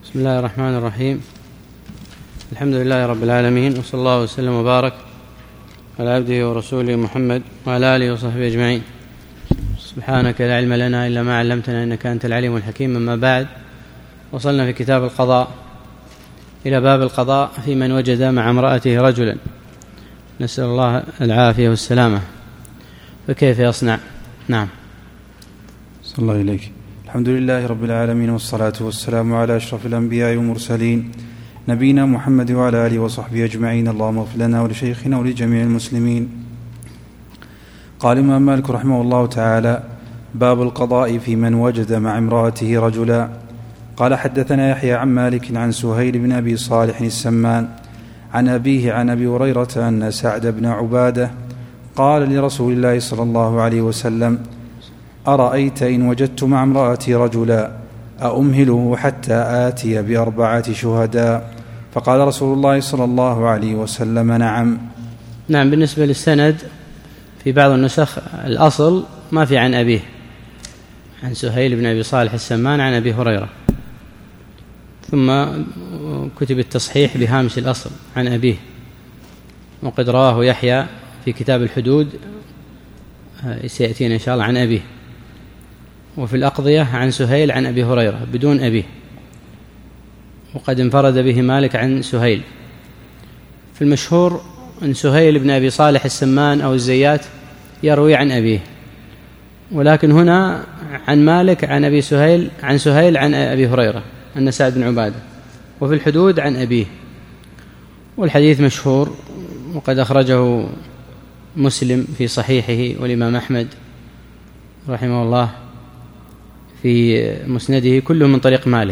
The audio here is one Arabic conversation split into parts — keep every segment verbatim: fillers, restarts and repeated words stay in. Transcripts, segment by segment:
بسم الله الرحمن الرحيم. الحمد لله رب العالمين، وصلى الله وسلم وبارك على عبده ورسوله محمد وعلى آله وصحبه أجمعين. سبحانك لا علم لنا إلا ما علمتنا إنك أنت العليم الحكيم. أما بعد، وصلنا في كتاب القضاء إلى باب القضاء في من وجد مع امرأته رجلا، نسأل الله العافية والسلامة. فكيف يصنع؟ نعم. صلى الله إليك. الحمد لله رب العالمين، والصلاة والسلام على أشرف الأنبياء والمرسلين نبينا محمد وعلى آله وصحبه أجمعين. اللهم اغفر لنا ولشيخنا ولجميع المسلمين. قال الإمام مالك رحمه الله تعالى: باب القضاء في من وجد مع امرأته رجلا. قال: حدثنا يحيى عن مالك عن سهيل بن أبي صالح السمان عن أبيه عن أبي هريرة أن سعد بن عبادة قال لرسول الله صلى الله عليه وسلم: أرأيت إن وجدت مع امرأتي رجلا أأمهله حتى آتي بأربعة شهداء؟ فقال رسول الله صلى الله عليه وسلم: نعم. نعم. بالنسبة للسند في بعض النسخ الأصل ما في عن أبيه، عن سهيل بن أبي صالح السمان عن أبي هريرة، ثم كتب التصحيح بهامش الأصل عن أبيه، وقد رواه يحيى في كتاب الحدود سيأتينا إن شاء الله عن أبيه، وفي الأقضية عن سهيل عن أبي هريرة بدون أبيه، وقد انفرد به مالك عن سهيل. في المشهور أن سهيل بن أبي صالح السمان أو الزيات يروي عن أبيه، ولكن هنا عن مالك عن أبي سهيل عن سهيل عن أبي هريرة أن سعد بن عبادة، وفي الحدود عن أبيه. والحديث مشهور، وقد أخرجه مسلم في صحيحه، والإمام أحمد رحمه الله في مسنده، كله من طريق مالك.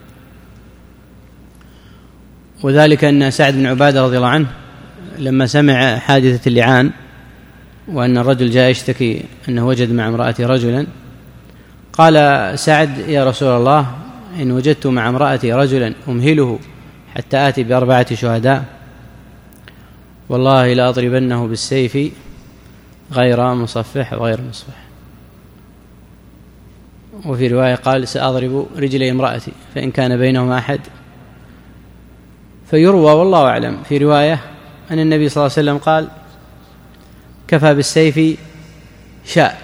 وذلك أن سعد بن عبادة رضي الله عنه لما سمع حادثة اللعان، وأن الرجل جاء يشتكي أنه وجد مع امرأته رجلا، قال سعد: يا رسول الله، إن وجدت مع امرأتي رجلا أمهله حتى آتي بأربعة شهداء، والله لأضربنه بالسيف غير مصفح وغير مصفح. وفي رواية قال: سأضرب رجلي امرأتي فإن كان بينهما أحد. فيروى والله أعلم في رواية أن النبي صلى الله عليه وسلم قال: كفى بالسيف شاء،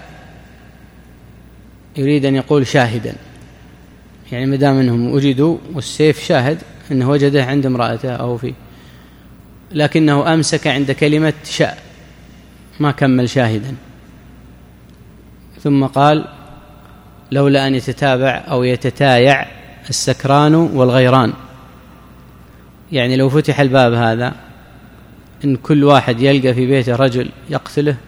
يريد أن يقول شاهدا، يعني مدام أنهم وجدوا والسيف شاهد أنه وجده عند امرأته أو فيه، لكنه أمسك عند كلمة شاء، ما كمل شاهدا. ثم قال: لولا أن يتتابع أو يتتايع السكران والغيران، يعني لو فتح الباب هذا إن كل واحد يلقى في بيته رجل يقتله،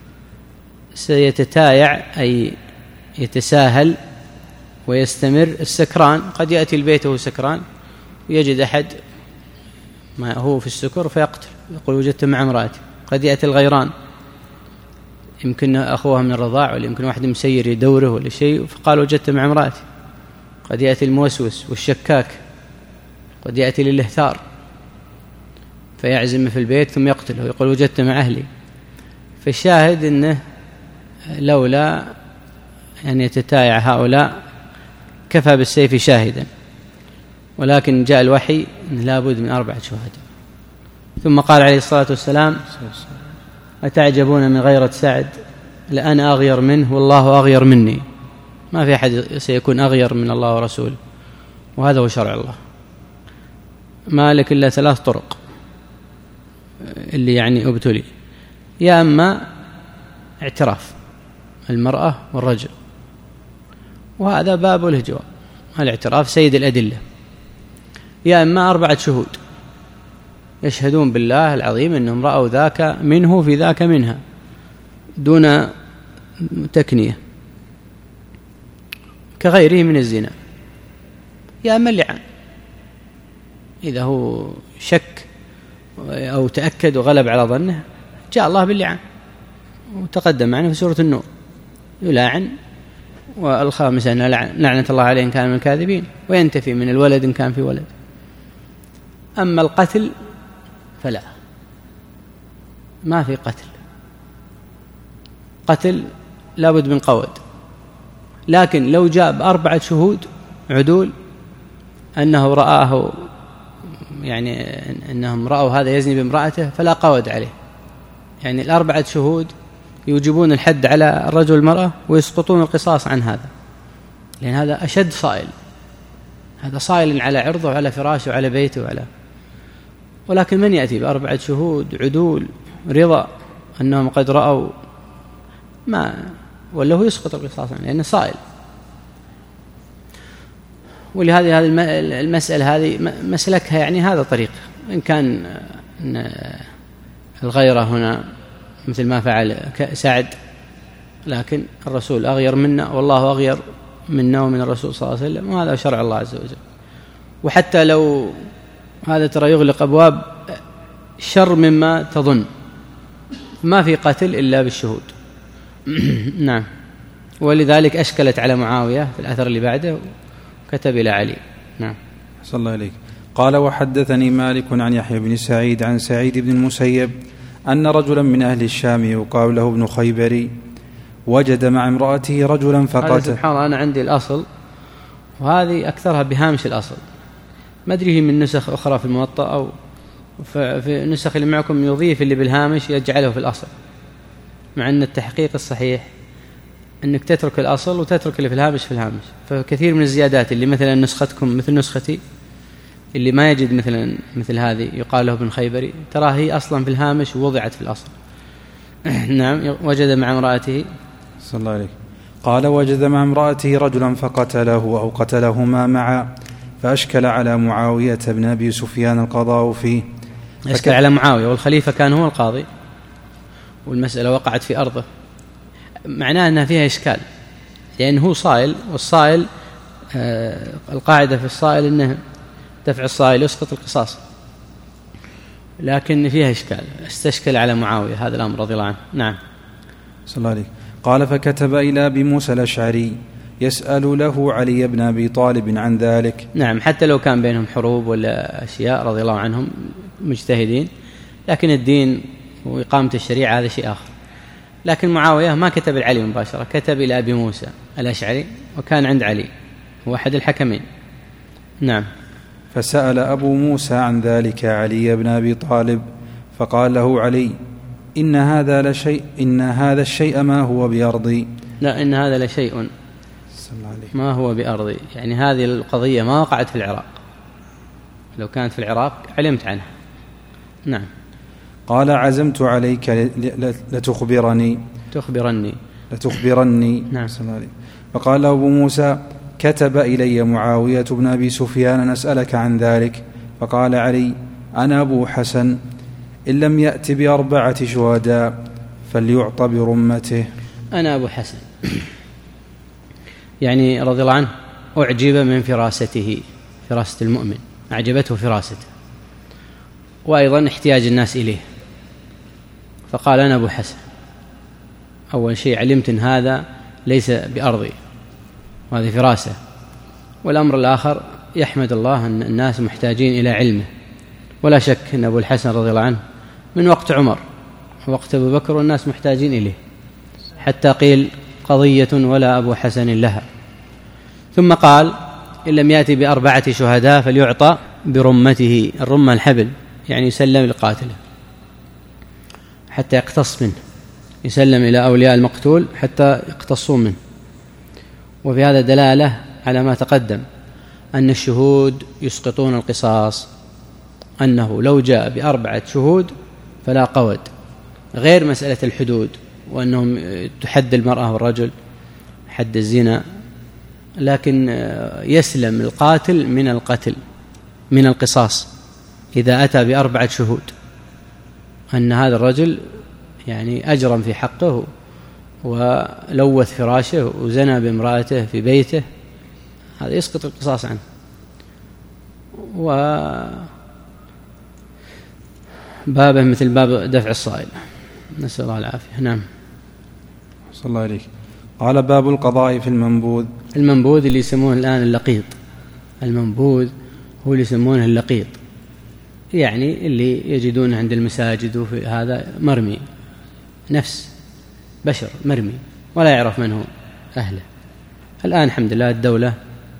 سيتتايع أي يتساهل ويستمر السكران. قد يأتي البيت وهو سكران ويجد أحد ما هو في السكر فيقتل، يقول: وجدت مع امرأتي. قد يأتي الغيران، يمكن أخوها من الرضاع، ولا يمكن واحد مسير يدوره ولا شيء، فقال: وجدت مع امرأتي. قد يأتي الموسوس والشكاك، قد يأتي للإهثار فيعزم في البيت ثم يقتله ويقول: وجدت مع أهلي. فالشاهد أنه لولا أن يتتايع هؤلاء كفى بالسيف شاهدا، ولكن جاء الوحي أنه لا بد من أربعة شهداء. ثم قال عليه الصلاة والسلام: أتعجبون من غيرة سعد؟ لأنا أغير منه والله أغير مني. ما في أحد سيكون أغير من الله ورسوله، وهذا هو شرع الله. مالك إلا ثلاث طرق اللي يعني ابتلي: يا أما اعتراف المرأة والرجل، وهذا باب له جواب، الاعتراف سيد الأدلة، يا أما أربعة شهود يشهدون بالله العظيم أنهم رأوا ذاك منه في ذاك منها دون تكنية كغيره من الزنا، يا أما اللعان إذا هو شك أو تأكد وغلب على ظنه، جاء الله باللعان وتقدم معنا في سورة النور: يلاعن. والخامس أن لعنة الله عليه إن كان من الكاذبين، وينتفي من الولد إن كان في ولد. أما القتل فلا، ما في قتل، قتل لابد من قود. لكن لو جاء بأربعة شهود عدول أنه رآه يعني أنهم رأوا هذا يزني بامرأته فلا قود عليه، يعني الأربعة شهود يوجبون الحد على الرجل والمرأة ويسقطون القصاص عن هذا، لأن هذا أشد صائل، هذا صائل على عرضه وعلى فراشه وعلى بيته وعلى. ولكن من يأتي بأربعة شهود عدول رضا أنهم قد رأوا ما ولا هو يسقط القصاص عنه لأنه صائل. ولهذه هذه المسألة هذه مسلكها يعني هذا طريق، إن كان الغيرة هنا مثل ما فعل سعد، لكن الرسول أغير منا والله أغير منا ومن الرسول صلى الله عليه وسلم، وهذا شرع الله عز وجل. وحتى لو هذا ترى يغلق أبواب شر مما تظن، ما في قتل إلا بالشهود. نعم. ولذلك أشكلت على معاوية في الأثر اللي بعده كتب إلى علي. نعم. صلى الله عليك. قال وحدثني مالك عن يحيى بن سعيد عن سعيد بن المسيب أن رجلا من أهل الشام يقال له ابن خيبري وجد مع امرأته رجلا فقتل. سبحان الله، أنا عندي الأصل وهذه أكثرها بهامش الأصل، ما أدري من نسخ أخرى في الموطأ أو في النسخ اللي معكم يضيف اللي بالهامش يجعله في الأصل، مع أن التحقيق الصحيح أنك تترك الأصل وتترك اللي في الهامش في الهامش. فكثير من الزيادات اللي مثلا نسختكم مثل نسختي اللي ما يجد مثلا مثل هذه يقال له ابن خيبري، ترى هي أصلا في الهامش ووضعت في الأصل. نعم. وجد مع امرأته صلى الله عليه. قال وجد مع امرأته رجلا فقتله أو قتلهما معا، فأشكل على معاوية بن أبي سفيان القضاء فيه. أشكل على معاوية والخليفة كان هو القاضي والمسألة وقعت في أرضه، معناه أنها فيها إشكال، لأنه هو صائل، والصائل آه القاعدة في الصائل أنه دفع الصائل يسقط القصاص، لكن فيها إشكال، استشكل على معاوية هذا الأمر رضي الله عنه. نعم. صلى الله عليه. قال فكتب إلى أبي موسى الأشعري يسأل له علي بن أبي طالب عن ذلك. نعم. حتى لو كان بينهم حروب ولا أشياء رضي الله عنهم مجتهدين، لكن الدين وإقامة الشريعة هذا شيء آخر. لكن معاوية ما كتب العلي مباشرة، كتب إلى أبي موسى الأشعري وكان عند علي، هو أحد الحكمين. نعم. فسأل أبو موسى عن ذلك علي بن أبي طالب فقال له علي إن هذا لشيء إن هذا الشيء ما هو بأرضي. لا، إن هذا لشيء ما هو بأرضي، يعني هذه القضية ما وقعت في العراق، لو كانت في العراق علمت عنها. نعم. قال عزمت عليك لتخبرني تخبرني لتخبرني نعم. فقال أبو موسى كتب إلي معاوية بن أبي سفيان أن أسألك عن ذلك. فقال علي أنا أبو حسن، إن لم يأت بأربعة شهداء فليعطى برمته. أنا أبو حسن يعني رضي الله عنه أعجب من فراسته، فراسة المؤمن أعجبته فراسته، وأيضا احتياج الناس إليه، فقال أنا أبو حسن. أول شيء علمت أن هذا ليس بأرضي وهذه فراسة، والأمر الآخر يحمد الله أن الناس محتاجين إلى علمه، ولا شك أن أبو الحسن رضي الله عنه من وقت عمر وقت أبو بكر والناس محتاجين إليه، حتى قيل قضية ولا أبو حسن لها. ثم قال إن لم يأتي بأربعة شهداء فليعطى برمته، الرمة الحبل، يعني يسلم لقاتله حتى يقتص منه، يسلم إلى أولياء المقتول حتى يقتصون منه. وفي هذا دلالة على ما تقدم أن الشهود يسقطون القصاص، أنه لو جاء بأربعة شهود فلا قود، غير مسألة الحدود وأنهم تحد المرأة والرجل حد الزنا، لكن يسلم القاتل من القتل من القصاص إذا أتى بأربعة شهود أن هذا الرجل يعني أجرم في حقه ولوث فراشه وزنى بامرأته في بيته، هذا يسقط القصاص عنه. وبابه مثل باب دفع الصائل، نسأل الله العافية. نعم. صلى الله عليك. قال باب القضاء في المنبوذ. المنبوذ اللي يسمونه الآن اللقيط، المنبوذ هو اللي يسمونه اللقيط، يعني اللي يجدونه عند المساجد، وفي هذا مرمي نفس بشر مرمي ولا يعرف من هو أهله. الآن الحمد لله الدولة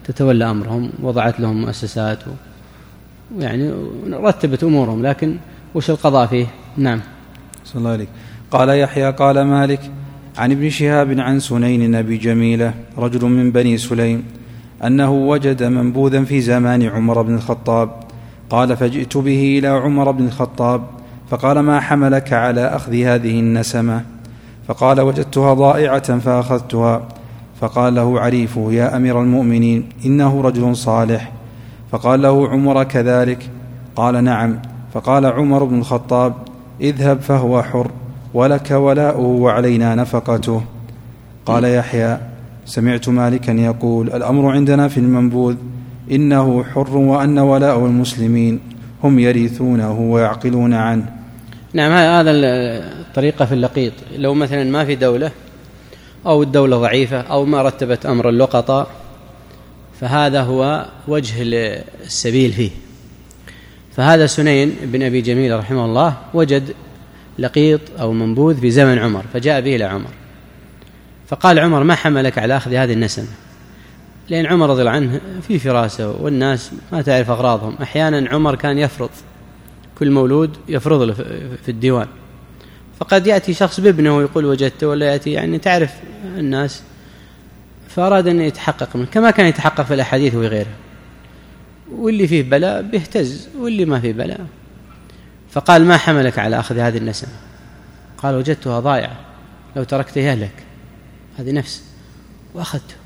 تتولى أمرهم، وضعت لهم مؤسسات ويعني رتبت أمورهم، لكن وش القضاء فيه؟ نعم. صلى الله عليك. قال يحيى قال مالك عن ابن شهاب عن سنين أبي جميلة رجل من بني سليم أنه وجد منبوذا في زمان عمر بن الخطاب، قال فجئت به إلى عمر بن الخطاب فقال ما حملك على أخذ هذه النسمة؟ فقال وجدتها ضائعة فأخذتها. فقال له عريفه يا أمير المؤمنين إنه رجل صالح. فقال له عمر كذلك؟ قال نعم. فقال عمر بن الخطاب اذهب فهو حر ولك ولاؤه وعلينا نفقته. قال يحيى سمعت مالكا يقول الأمر عندنا في المنبوذ إنه حر وأن ولاء المسلمين هم يرثونه ويعقلون عنه. نعم، هذا الطريقة في اللقيط. لو مثلا ما في دولة أو الدولة ضعيفة أو ما رتبت أمر اللقطاء، فهذا هو وجه السبيل فيه. فهذا سنين بن أبي جميل رحمه الله وجد لقيط أو منبوذ في زمن عمر، فجاء به إلى عمر فقال عمر ما حملك على أخذ هذه النسمة؟ لأن عمر رضي الله عنه في فراسة والناس ما تعرف أغراضهم. أحيانا عمر كان يفرض كل مولود يفرض له في الديوان، فقد يأتي شخص بابنه ويقول وجدته، ولا يأتي يعني تعرف الناس، فأراد أن يتحقق منه كما كان يتحقق في الأحاديث وغيرها، واللي فيه بلاء بيهتز واللي ما فيه بلاء. فقال ما حملك على أخذ هذه النسمة؟ قال وجدتها ضائعة لو تركته يهلك، هذه نفس، وأخذته.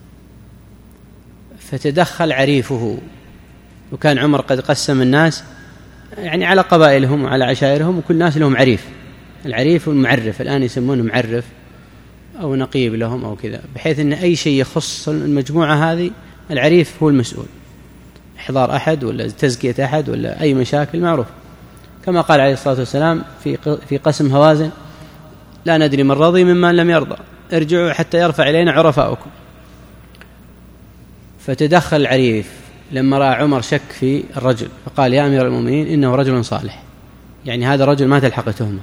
فتدخل عريفه، وكان عمر قد قسم الناس يعني على قبائلهم وعلى عشائرهم، وكل ناس لهم عريف. العريف والمعرف الآن يسمونه معرف أو نقيب لهم أو كذا، بحيث أن أي شيء يخص المجموعة هذه العريف هو المسؤول، إحضار أحد ولا تزكية أحد ولا أي مشاكل معروف، كما قال عليه الصلاة والسلام في في قسم هوازن لا ندري من رضي ممن لم يرضى، ارجعوا حتى يرفع إلينا عرفاؤكم. فتدخل العريف لما رأى عمر شك في الرجل فقال يا أمير المؤمنين إنه رجل صالح، يعني هذا الرجل ما تلحق تهمه،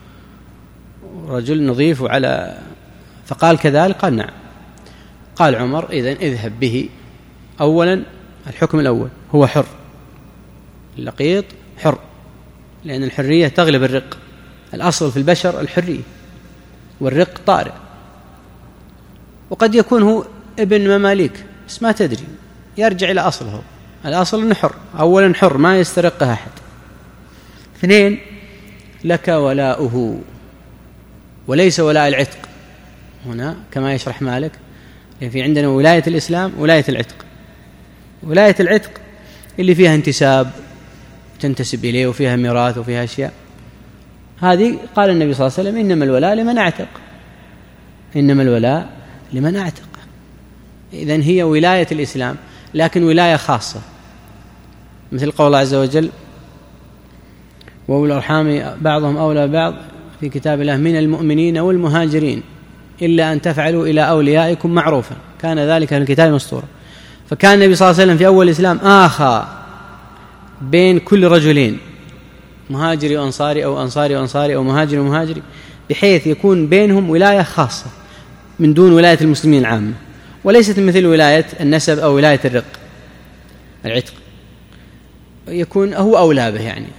رجل نظيف وعلى. فقال كذلك؟ قال نعم. قال عمر إذن اذهب به. أولا الحكم الأول هو حر، اللقيط حر، لأن الحرية تغلب الرق، الأصل في البشر الحرية، والرق طارئ، وقد يكون هو ابن مماليك بس ما تدري، يرجع إلى أصله، الأصل أنه حر. أولا حر ما يسترقه أحد. اثنين لك ولاؤه، وليس ولاء العتق هنا كما يشرح مالك، يعني في عندنا ولاية الإسلام ولاية العتق. ولاية العتق اللي فيها انتساب تنتسب إليه وفيها ميراث وفيها أشياء، هذه قال النبي صلى الله عليه وسلم إنما الولاء لمن أعتق، إنما الولاء لمن أعتق. إذن هي ولاية الإسلام، لكن ولاية خاصة، مثل قول الله عز وجل وأولي الأرحام بعضهم أولى بعض في كتاب الله من المؤمنين والمهاجرين إلا أن تفعلوا إلى أوليائكم معروفا كان ذلك في الكتاب مسطورا. فكان النبي صلى الله عليه وسلم في أول الإسلام آخى بين كل رجلين، مهاجري وأنصاري أو أنصاري وأنصاري أو مهاجري ومهاجري، بحيث يكون بينهم ولاية خاصة من دون ولاية المسلمين العامة، وليست مثل ولاية النسب أو ولاية الرق العتق، يكون هو أولى به يعني.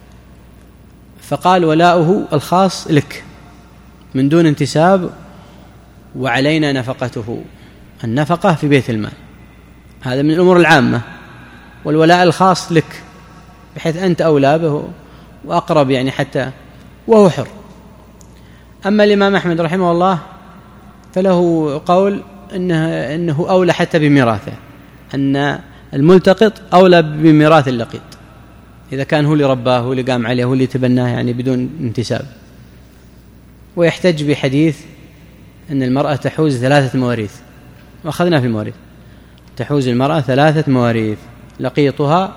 فقال ولاؤه الخاص لك من دون انتساب، وعلينا نفقته، النفقة في بيت المال، هذا من الأمور العامة، والولاء الخاص لك بحيث أنت أولى به وأقرب يعني حتى، وهو حر. أما الإمام أحمد رحمه الله فله قول إنه, إنه أولى حتى بميراثه، أن الملتقط أولى بميراث اللقيط إذا كان هو اللي رباه هو اللي قام عليه هو اللي تبناه يعني بدون انتساب. ويحتج بحديث أن المرأة تحوز ثلاثة مواريث، وأخذنا في المواريث، تحوز المرأة ثلاثة مواريث، لقيطها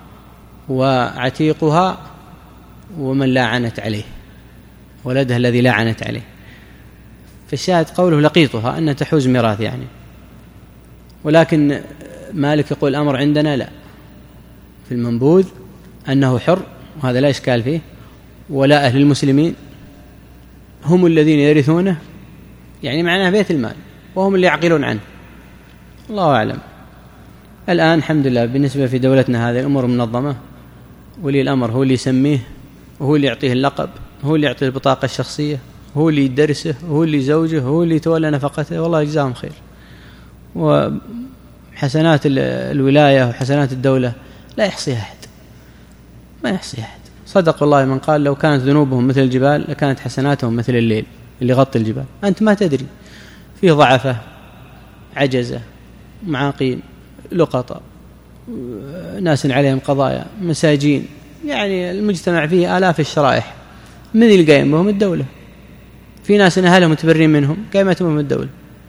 وعتيقها ومن لا عنت عليه، ولدها الذي لا عنت عليه. فالشاهد قوله لقيطها أن تحوز ميراث يعني. ولكن مالك يقول الأمر عندنا لا، في المنبوذ أنه حر، وهذا لا إشكال فيه، ولا أهل المسلمين هم الذين يرثونه، يعني معناه بيت المال، وهم اللي يعقلون عنه. الله أعلم. الآن الحمد لله بالنسبة في دولتنا هذه الأمور منظمة، ولي الأمر هو اللي يسميه، وهو اللي يعطيه اللقب، هو اللي يعطيه البطاقة الشخصية، هو اللي يدرسه، هو اللي يزوجه، هو اللي يتولى نفقته. والله يجزاهم خير. وحسنات الولاية وحسنات الدولة لا يحصيها أحد، ما يحصيها أحد. صدق والله من قال لو كانت ذنوبهم مثل الجبال لكانت حسناتهم مثل الليل اللي غطي الجبال. أنت ما تدري، فيه ضعفة، عجزة، معاقين، لقطة، ناس عليهم قضايا، مساجين، يعني المجتمع فيه آلاف الشرائح. من اللي قايم بهم؟ الدولة. في ناس أهلهم متبرين منهم قايمتهم الدولة.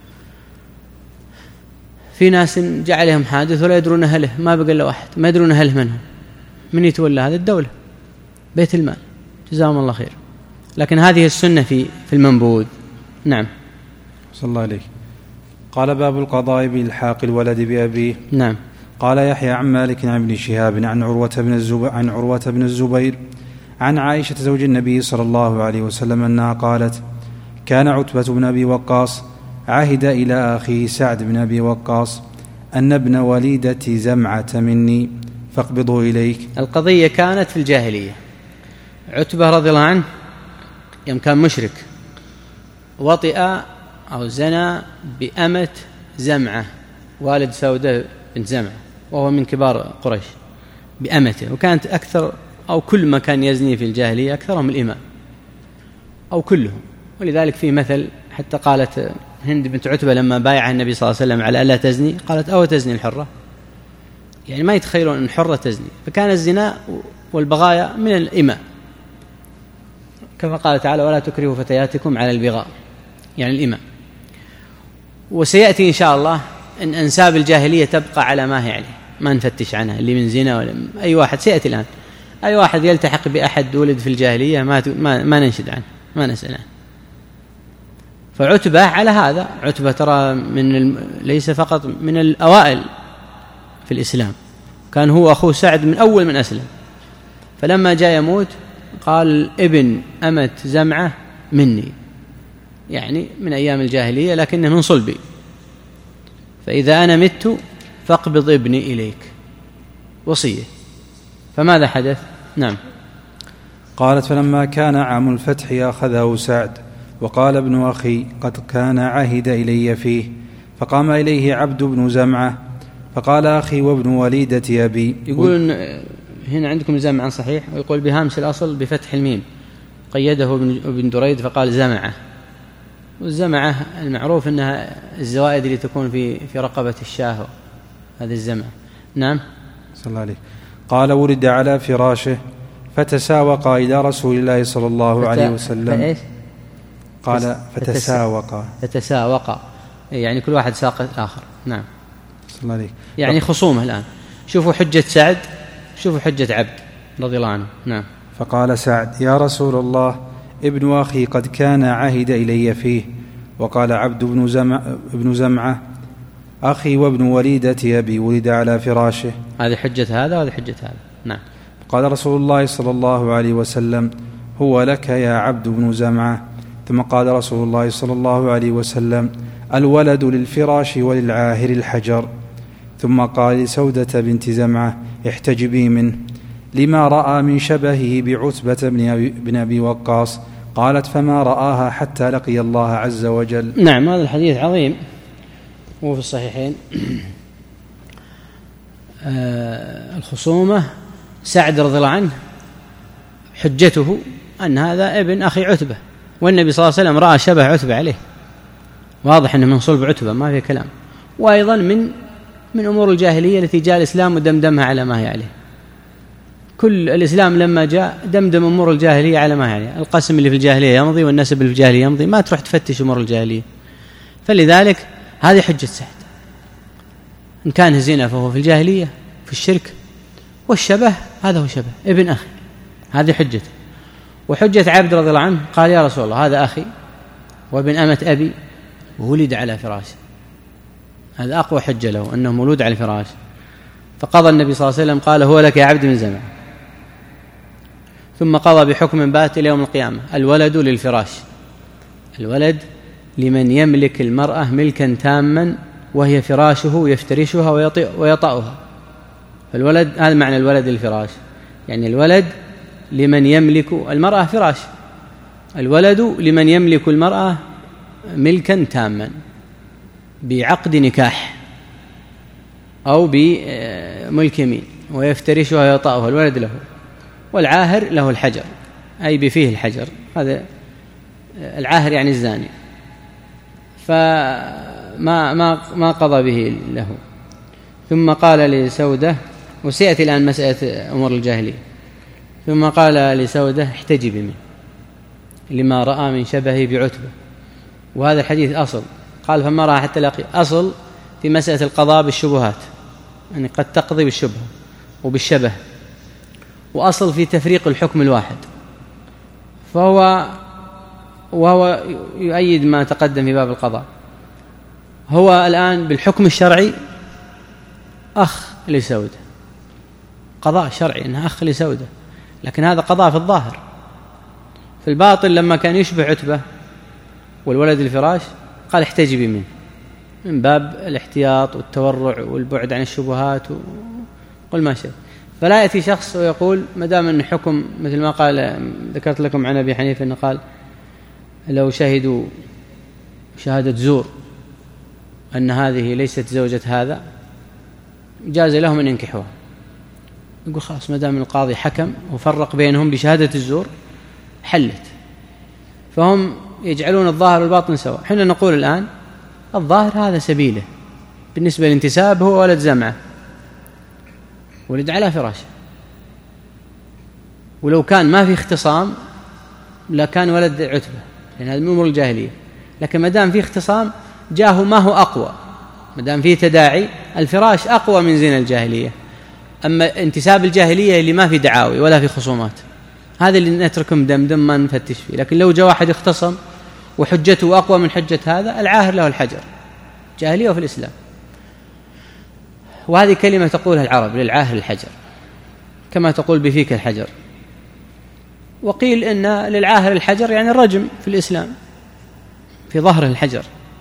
في ناس جاء عليهم حادث ولا يدرون أهله، ما بقى إلا واحد ما يدرون أهله منهم. من يتولى هذا؟ الدولة، بيت المال، جزاهم الله خير. لكن هذه السنة في في المنبوذ. نعم. صلى الله عليه. قال باب القضاء بإلحاق الولد بأبيه. نعم. قال يحيى عن مالك عن ابن شهاب عن عروة بن الزبير عن عروة بن الزبير عن عائشة زوج النبي صلى الله عليه وسلم أنها قالت: كان عتبة بن أبي وقاص عهد إلى أخيه سعد بن أبي وقاص أن ابن وليدة زمعة مني فاقبضه إليك. القضية كانت في الجاهلية. عتبة رضي الله عنه يوم كان مشرك وطئ أو زنى بأمة زمعة والد سودة بنت زمعة، وهو من كبار قريش، بأمته. وكانت أكثر أو كل ما كان يزني في الجاهلية أكثرهم الإماء أو كلهم. ولذلك في مثل حتى قالت هند بنت عتبة لما بايعها النبي صلى الله عليه وسلم على ألا تزني، قالت: أو تزني الحرة؟ يعني ما يتخيلون أن الحرة تزني. فكان الزنا والبغايا من الإماء، كما قال تعالى: ولا تكرهوا فتياتكم على البغاء، يعني الإماء. وسيأتي إن شاء الله أن أنساب الجاهلية تبقى على ما هي عليه، ما نفتش عنها، اللي من زنا ولا أي واحد. سيأتي الآن أي واحد يلتحق بأحد ولد في الجاهلية ما ما, ما ننشد عنه، ما نسأل عنه. فعتبة على هذا. عتبة ترى من الم... ليس فقط من الأوائل في الإسلام، كان هو أخوه سعد من أول من أسلم. فلما جاء يموت قال: ابن أمة زمعة مني، يعني من أيام الجاهلية لكنه من صلبي، فإذا أنا مت فاقبض ابني إليك، وصية. فماذا حدث؟ نعم. قالت: فلما كان عام الفتح أخذه سعد وقال: ابن أخي قد كان عهد إلي فيه، فقام إليه عبد بن زمعة فقال: أخي وابن وليدة أبي. يقول هنا عندكم زمعة صحيح، ويقول بهامس الأصل بفتح الميم، قيده ابن دريد فقال زمعة. والزمعة المعروف أنها الزوائد اللي تكون في في رقبة الشاه، هذه الزمعة. نعم. صلى الله عليه. قال: ولد على فراشه فتساوقا إلى رسول الله صلى الله فت... عليه وسلم. فإيش؟ قال: فتساوقا فتساوقا يعني كل واحد ساق الآخر. نعم. صلى الله عليه. يعني خصومه الآن. شوفوا حجة سعد، شوفوا حجة عبد رضي الله عنه. نعم. فقال سعد: يا رسول الله، ابن أخي قد كان عهد إلي فيه. وقال عبد بن زمع ابن زمعة: أخي وابن وليدة أبي ولد على فراشه. هذه حجة هذا وهذه حجة هذا. نعم. قال رسول الله صلى الله عليه وسلم: هو لك يا عبد بن زمعة. ثم قال رسول الله صلى الله عليه وسلم: الولد للفراش وللعاهر الحجر. ثم قال لسودة بنت زمعة: احتجبي منه، لما رأى من شبهه بعتبة بن أبي وقاص. قالت: فما رآها حتى لقي الله عز وجل. نعم. هذا الحديث عظيم وهو في الصحيحين. آه الخصومة، سعد رضي الله عنه حجته أن هذا ابن أخي عتبة، والنبي صلى الله عليه وسلم رأى شبه عتبة عليه، واضح أنه من صلب عتبة، ما في كلام. وأيضا من من أمور الجاهلية التي جاء الإسلام ودمدمها على ما هي عليه. كل الإسلام لما جاء دمدم أمور الجاهلية على ما هي عليه. القسم اللي في الجاهلية يمضي والنسب اللي في الجاهلية يمضي، ما تروح تفتش أمور الجاهلية. فلذلك هذه حجة سعد. إن كان زنا فهو في الجاهلية في الشرك، والشبه هذا هو شبه ابن أخي، هذه حجته. وحجة عبد رضي الله عنه قال: يا رسول الله، هذا أخي وابن أمة أبي ولد على فراشه. هذا أقوى حجة له، أنه مولود على الفراش. فقضى النبي صلى الله عليه وسلم قال: هو لك يا عبد من زمع. ثم قضى بحكم بات إلى يوم القيامة: الولد للفراش، الولد لمن يملك المرأة ملكا تاما وهي فراشه يفترشها ويطأها. فالولد هذا معنى الولد الفراش، يعني الولد لمن يملك المرأة فراش، الولد لمن يملك المرأة ملكا تاما بعقد نكاح أو بملك يمين، ويفترشها ويطأها الولد له، والعاهر له الحجر أي بفيه الحجر، هذا العاهر يعني الزاني، فما ما ما قضى به له. ثم قال لسودة، وسيأتي الآن مسألة أمور الجاهلية، ثم قال لسودة احتجبي منه لما رأى من شبهه بعتبة. وهذا الحديث أصل، قال فما رأى حتى لقي، أصل في مسألة القضاء بالشبهات، يعني قد تقضي بالشبهة وبالشبه، وأصل في تفريق الحكم الواحد، فهو وهو يؤيد ما تقدم في باب القضاء. هو الآن بالحكم الشرعي أخ لسودة، قضاء شرعي أنه أخ لسودة، لكن هذا قضاء في الظاهر. في الباطل لما كان يشبه عتبة والولد الفراش قال احتجبي منه من باب الاحتياط والتورع والبعد عن الشبهات وقل ما شاء. فلا يأتي شخص ويقول ما دام أن حكم مثل ما قال ذكرت لكم عن أبي حنيفة أنه قال لو شهدوا شهادة زور أن هذه ليست زوجة هذا جاز لهم أن ينكحوها، يقول خلاص ما دام القاضي حكم وفرق بينهم بشهادة الزور حلت. فهم يجعلون الظاهر والباطن سواء. حين نقول الآن الظاهر هذا سبيله بالنسبة للانتساب، هو ولد زمعة ولد على فراشه، ولو كان ما في اختصام لكان ولد عتبة، لأن هذا من أمور الجاهلية. لكن ما دام في اختصام جاه ما هو أقوى، ما دام فيه تداعي الفراش أقوى من زنا الجاهلية. أما انتساب الجاهلية اللي ما في دعاوي ولا في خصومات، هذا اللي نتركهم دمدم ما نفتش فيه. لكن لو جاء واحد اختصم وحجته أقوى من حجة هذا، العاهر له الحجر، جاهلية وفي الإسلام. وهذه كلمة تقولها العرب للعاهر الحجر، كما تقول بفيك الحجر. وقيل إن للعاهر الحجر يعني الرجم في الإسلام، في ظهر الحجر،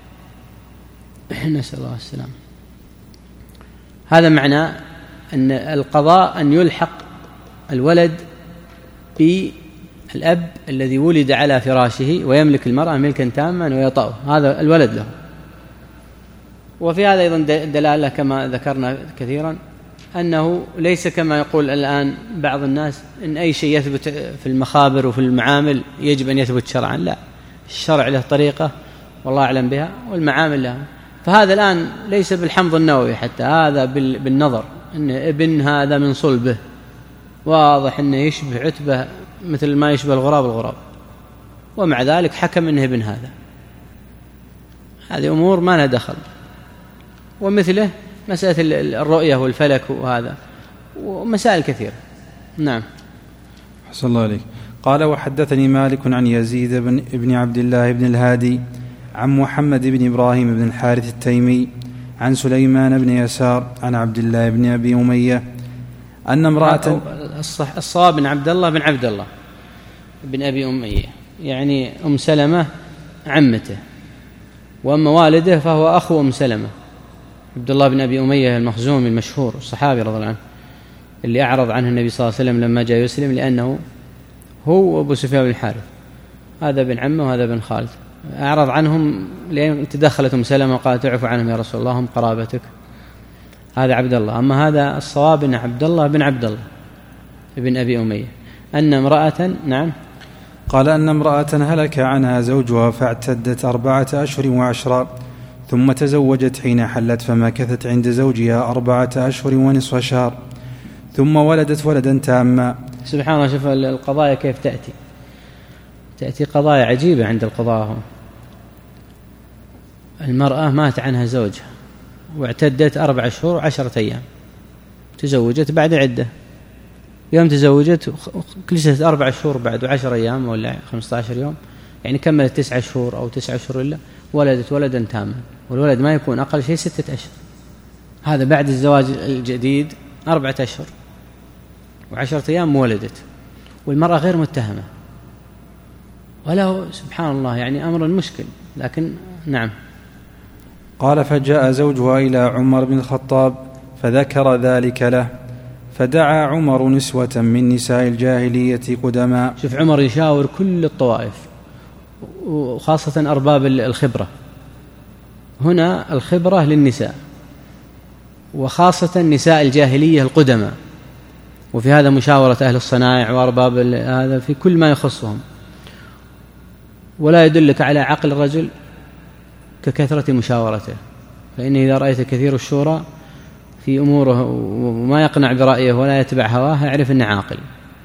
نسأل الله السلام. هذا معنى أن القضاء أن يلحق الولد بالأب الذي ولد على فراشه ويملك المرأة ملكا تاما ويطأه، هذا الولد له. وفي هذا أيضا دلالة كما ذكرنا كثيرا أنه ليس كما يقول الآن بعض الناس إن أي شيء يثبت في المخابر وفي المعامل يجب أن يثبت شرعا، لا، الشرع له طريقة والله أعلم بها والمعامل لها. فهذا الآن ليس بالحمض النووي حتى، هذا بالنظر، إن ابن هذا من صلبه واضح أنه يشبه عتبة مثل ما يشبه الغراب الغراب، ومع ذلك حكم أنه ابن هذا. هذه أمور ما لها دخل. ومثله مسألة الرؤية والفلك وهذا ومسائل كثيرة. نعم. حسن الله عليك. قال وحدثني مالك عن يزيد بن ابن عبد الله بن الهادي عن محمد بن إبراهيم بن الحارث التيمي عن سليمان بن يسار عن عبد الله بن أبي أمية أن امرأة، الصواب بن عبد الله بن عبد الله بن أبي أمية، يعني أم سلمة عمته، وأما والده فهو أخو أم سلمة عبد الله بن أبي أمية المخزومي المشهور الصحابي رضي الله عنه، اللي أعرض عنه النبي صلى الله عليه وسلم لما جاء يسلم، لأنه هو أبو سفيان بن الحارث، هذا بن عمه وهذا بن خالد، أعرض عنهم لأن تدخلت أم سلمة وقالت اعفو عنهم يا رسول الله هم قرابتك. هذا عبد الله. أما هذا الصواب أن عبد الله بن عبد الله بن أبي أمية أن امرأة، نعم، قال أن امرأة هلك عنها زوجها فاعتدت أربعة أشهر وعشرة ثم تزوجت حين حلت فمكثت عند زوجها أربعة أشهر ونصف شهر ثم ولدت ولدا تاما. سبحان الله، شوف القضايا كيف تأتي تأتي قضايا عجيبة عند القضاء. المرأة مات عنها زوجها واعتدت أربع شهور وعشرة أيام، تزوجت بعد عدة، يوم تزوجت كلست أربع شهور بعد وعشر أيام ولا خمسة عشر يوم، يعني كملت تسعة شهور أو تسعة شهور إلا ولدت ولدا تاما، والولد ما يكون أقل شيء ستة أشهر. هذا بعد الزواج الجديد أربعة أشهر وعشرة أيام ولدت، والمرأة غير متهمة، وله سبحان الله يعني أمر مشكل. لكن نعم. قال فجاء زوجها إلى عمر بن الخطاب فذكر ذلك له، فدعا عمر نسوة من نساء الجاهلية قدماء. شوف عمر يشاور كل الطوائف وخاصة أرباب الخبرة. هنا الخبرة للنساء وخاصة نساء الجاهلية القدماء، وفي هذا مشاورة أهل الصنائع وأرباب هذا في كل ما يخصهم. ولا يدلك على عقل الرجل ككثرة مشاورته، فإنه إذا رأيت كثير الشورى في أموره وما يقنع برأيه ولا يتبع هواه يعرف أنه عاقل.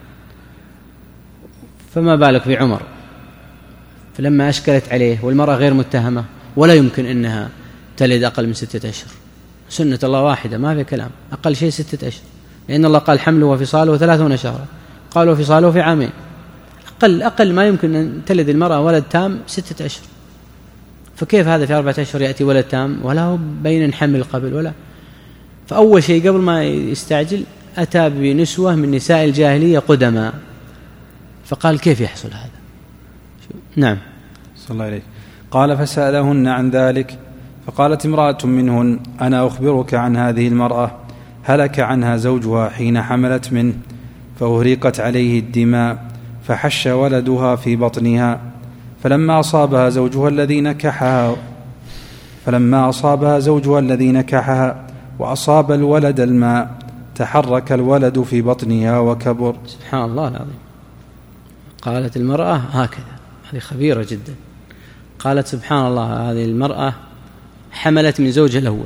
فما بالك بعمر، فلما أشكلت عليه والمرأة غير متهمة ولا يمكن أنها تلد أقل من ستة أشهر، سنة الله واحدة ما في كلام، أقل شيء ستة أشهر، لأن الله قال حمله وفصاله ثلاثون شهرا، قالوا فصاله في عامين. أقل أقل ما يمكن أن تلد المرأة ولد تام ستة أشهر، فكيف هذا في أربعة أشهر يأتي ولد تام ولا هو بين حمل قبل ولا. فأول شيء قبل ما يستعجل أتى بنسوة من نساء الجاهلية قدماء، فقال كيف يحصل هذا؟ نعم. صلى الله عليه. قال فسألهن عن ذلك، فقالت امرأة منهن أنا أخبرك عن هذه المرأة، هلك عنها زوجها حين حملت منه فأهريقت عليه الدماء فحش ولدها في بطنها، فلما أصابها زوجها الذي نكحها فلما أصابها زوجها الذي نكحها وأصاب الولد الماء تحرك الولد في بطنها وكبر. سبحان الله العظيم. قالت المرأة هكذا، هذه خبيرة جدا. قالت سبحان الله هذه المرأة حملت من زوجها الأول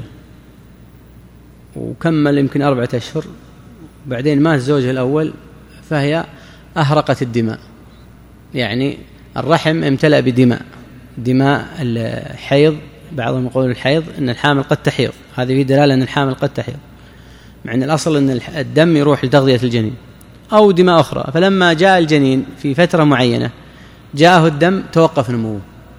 وكمل يمكن أربعة أشهر، بعدين مات زوجها الأول فهي أهرقت الدماء، يعني الرحم امتلأ بدماء، دماء الحيض. بعضهم يقول الحيض أن الحامل قد تحيض، هذه في دلالة أن الحامل قد تحيض، مع أن الأصل أن الدم يروح لتغذية الجنين أو دماء أخرى. فلما جاء الجنين في فترة معينة جاءه الدم توقف نموه،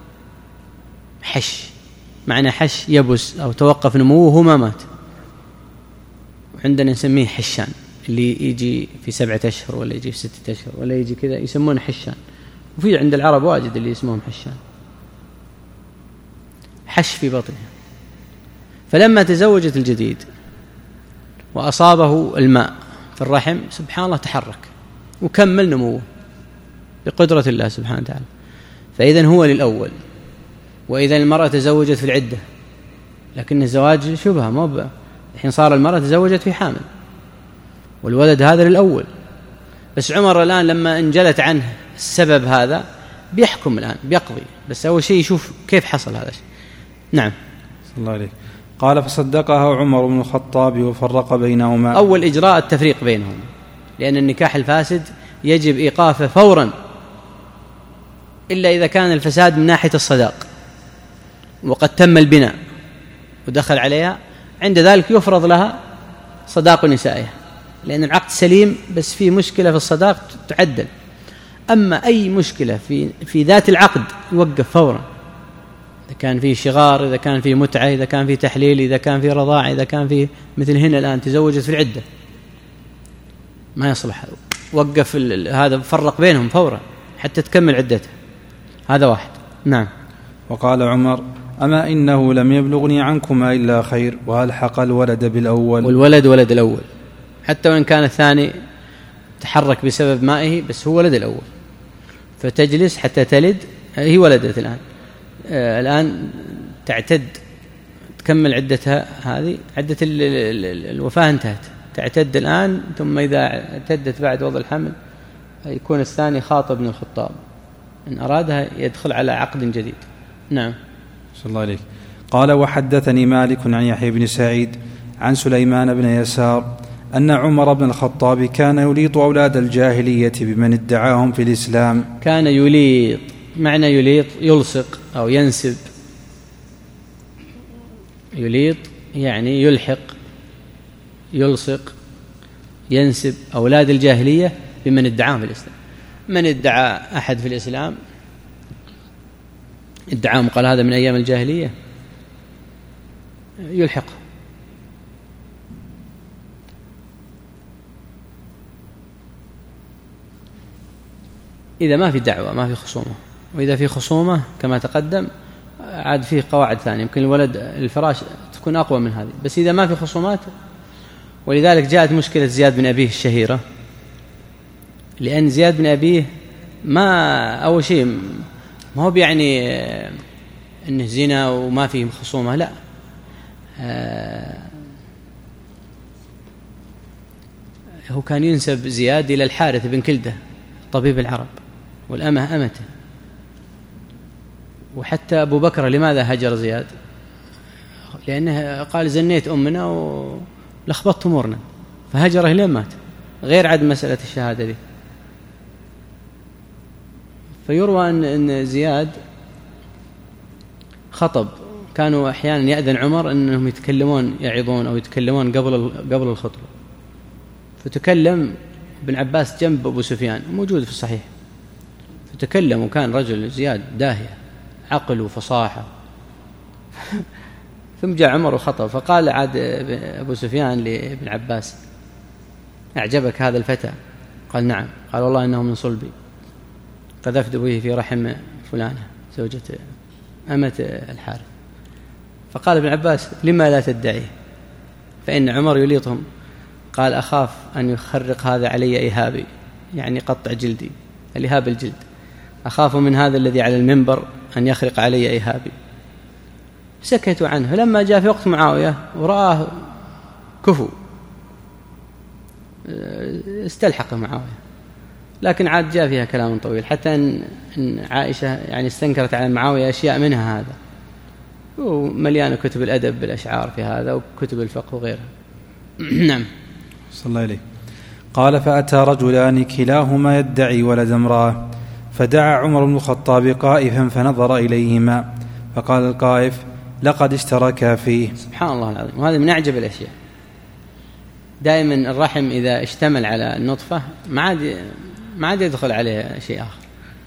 حش، معنى حش يبس أو توقف نموه وهو ما مات، وعندنا نسميه حشان، اللي يجي في سبعة أشهر ولا يجي في ستة أشهر ولا يجي كذا يسمونه حشان، وفي عند العرب واجد اللي يسمون حشان، حش في بطنها. فلما تزوجت الجديد وأصابه الماء في الرحم سبحان الله تحرك وكمل نموه بقدرة الله سبحانه وتعالى. فإذن هو للأول. وإذا المرأة تزوجت في العدة، لكن الزواج شبهة، مو الحين صار المرأة تزوجت في حامل والولد هذا للأول. بس عمر الآن لما انجلت عنه السبب هذا بيحكم الآن، بيقضي، بس أول شيء يشوف كيف حصل هذا الشيء. نعم. صلى الله عليه. قال فصدقها عمر بن الخطاب وفرق بينهما. أول إجراء التفريق بينهم، لأن النكاح الفاسد يجب إيقافه فورا، إلا إذا كان الفساد من ناحية الصداق وقد تم البناء ودخل عليها، عند ذلك يفرض لها صداق نسائها، لأن العقد سليم بس في مشكلة في الصداق تعدل. أما أي مشكلة في في ذات العقد يوقف فورا، إذا كان فيه شغار، إذا كان فيه متعة، إذا كان فيه تحليل، إذا كان فيه رضاعة، إذا كان فيه مثل هنا الآن تزوجت في العدة ما يصلح، وقف هذا، فرق بينهم فورا حتى تكمل عدتها. هذا واحد. نعم. وقال عمر أما إنه لم يبلغني عنكما إلا خير، وألحق الولد بالأول. والولد ولد الأول، حتى وإن كان الثاني تحرك بسبب مائه، بس هو ولد الأول، فتجلس حتى تلد. هي ولدت الآن، آه الآن تعتد، تكمل عدتها، هذه عدة الوفاة انتهت، تعتد الآن، ثم إذا اعتدت بعد وضع الحمل يكون الثاني خاطب بن الخطاب، إن أرادها يدخل على عقد جديد. نعم. صلى الله عليه. قال وحدثني مالك عن يحيى بن سعيد عن سليمان بن يسار أن عمر بن الخطاب كان يليط أولاد الجاهلية بمن ادعاهم في الإسلام. كان يليط، معنى يليط يلصق أو ينسب، يليط يعني يلحق، يلصق، ينسب أولاد الجاهلية بمن ادعاهم في الإسلام. من ادعى أحد في الإسلام ادعاهم قال هذا من أيام الجاهلية يلحق. إذا ما في دعوة ما في خصومة، وإذا في خصومة كما تقدم عاد فيه قواعد ثانية، يمكن الولد الفراش تكون أقوى من هذه، بس إذا ما في خصومات. ولذلك جاءت مشكلة زياد بن أبيه الشهيرة، لأن زياد بن أبيه ما أول شيء ما هو بيعني إنه زنا وما فيه خصومة، لا، آه هو كان ينسب زياد إلى الحارث بن كلدة طبيب العرب، والأمة أمته. وحتى أبو بكر لماذا هجر زياد؟ لأنه قال زنيت أمنا ولخبطت أمورنا، فهجره لين مات، غير عد مسألة الشهادة دي. فيروى أن زياد خطب، كانوا أحيانا يأذن عمر أنهم يتكلمون يعظون أو يتكلمون قبل قبل الخطبة، فتكلم ابن عباس جنب أبو سفيان موجود في الصحيح، فتكلم وكان رجل زياد داهية عقل وفصاحة. ثم جاء عمر وخطب، فقال عاد أبو سفيان لابن عباس أعجبك هذا الفتى؟ قال نعم. قال والله إنه من صلبي، قذفت به في رحم فلانة زوجة أمة الحارث. فقال ابن عباس لما لا تدعيه فإن عمر يليطهم؟ قال أخاف أن يخرق هذا علي إهابي، يعني قطع جلدي، الإهاب الجلد، أخاف من هذا الذي على المنبر أن يخرق علي إهابي. سكتوا عنه. لما جاء في وقت معاوية ورآه كفو استلحق معاوية، لكن عاد جاء فيها كلام طويل، حتى أن عائشة يعني استنكرت على معاوية أشياء منها هذا، ومليانة كتب الأدب بالأشعار في هذا وكتب الفقه وغيرها. نعم. صلى الله عليه. قال فأتى رجلان كلاهما يدعي ولد امرأة، فدعا عمر بن الخطاب قائفا فنظر إليهما، فقال القائف لقد اشتركا فيه. سبحان الله العظيم. وهذا من أعجب الأشياء. دائما الرحم إذا اشتمل على النطفة ما عاد ما عاد يدخل عليه شيء آخر،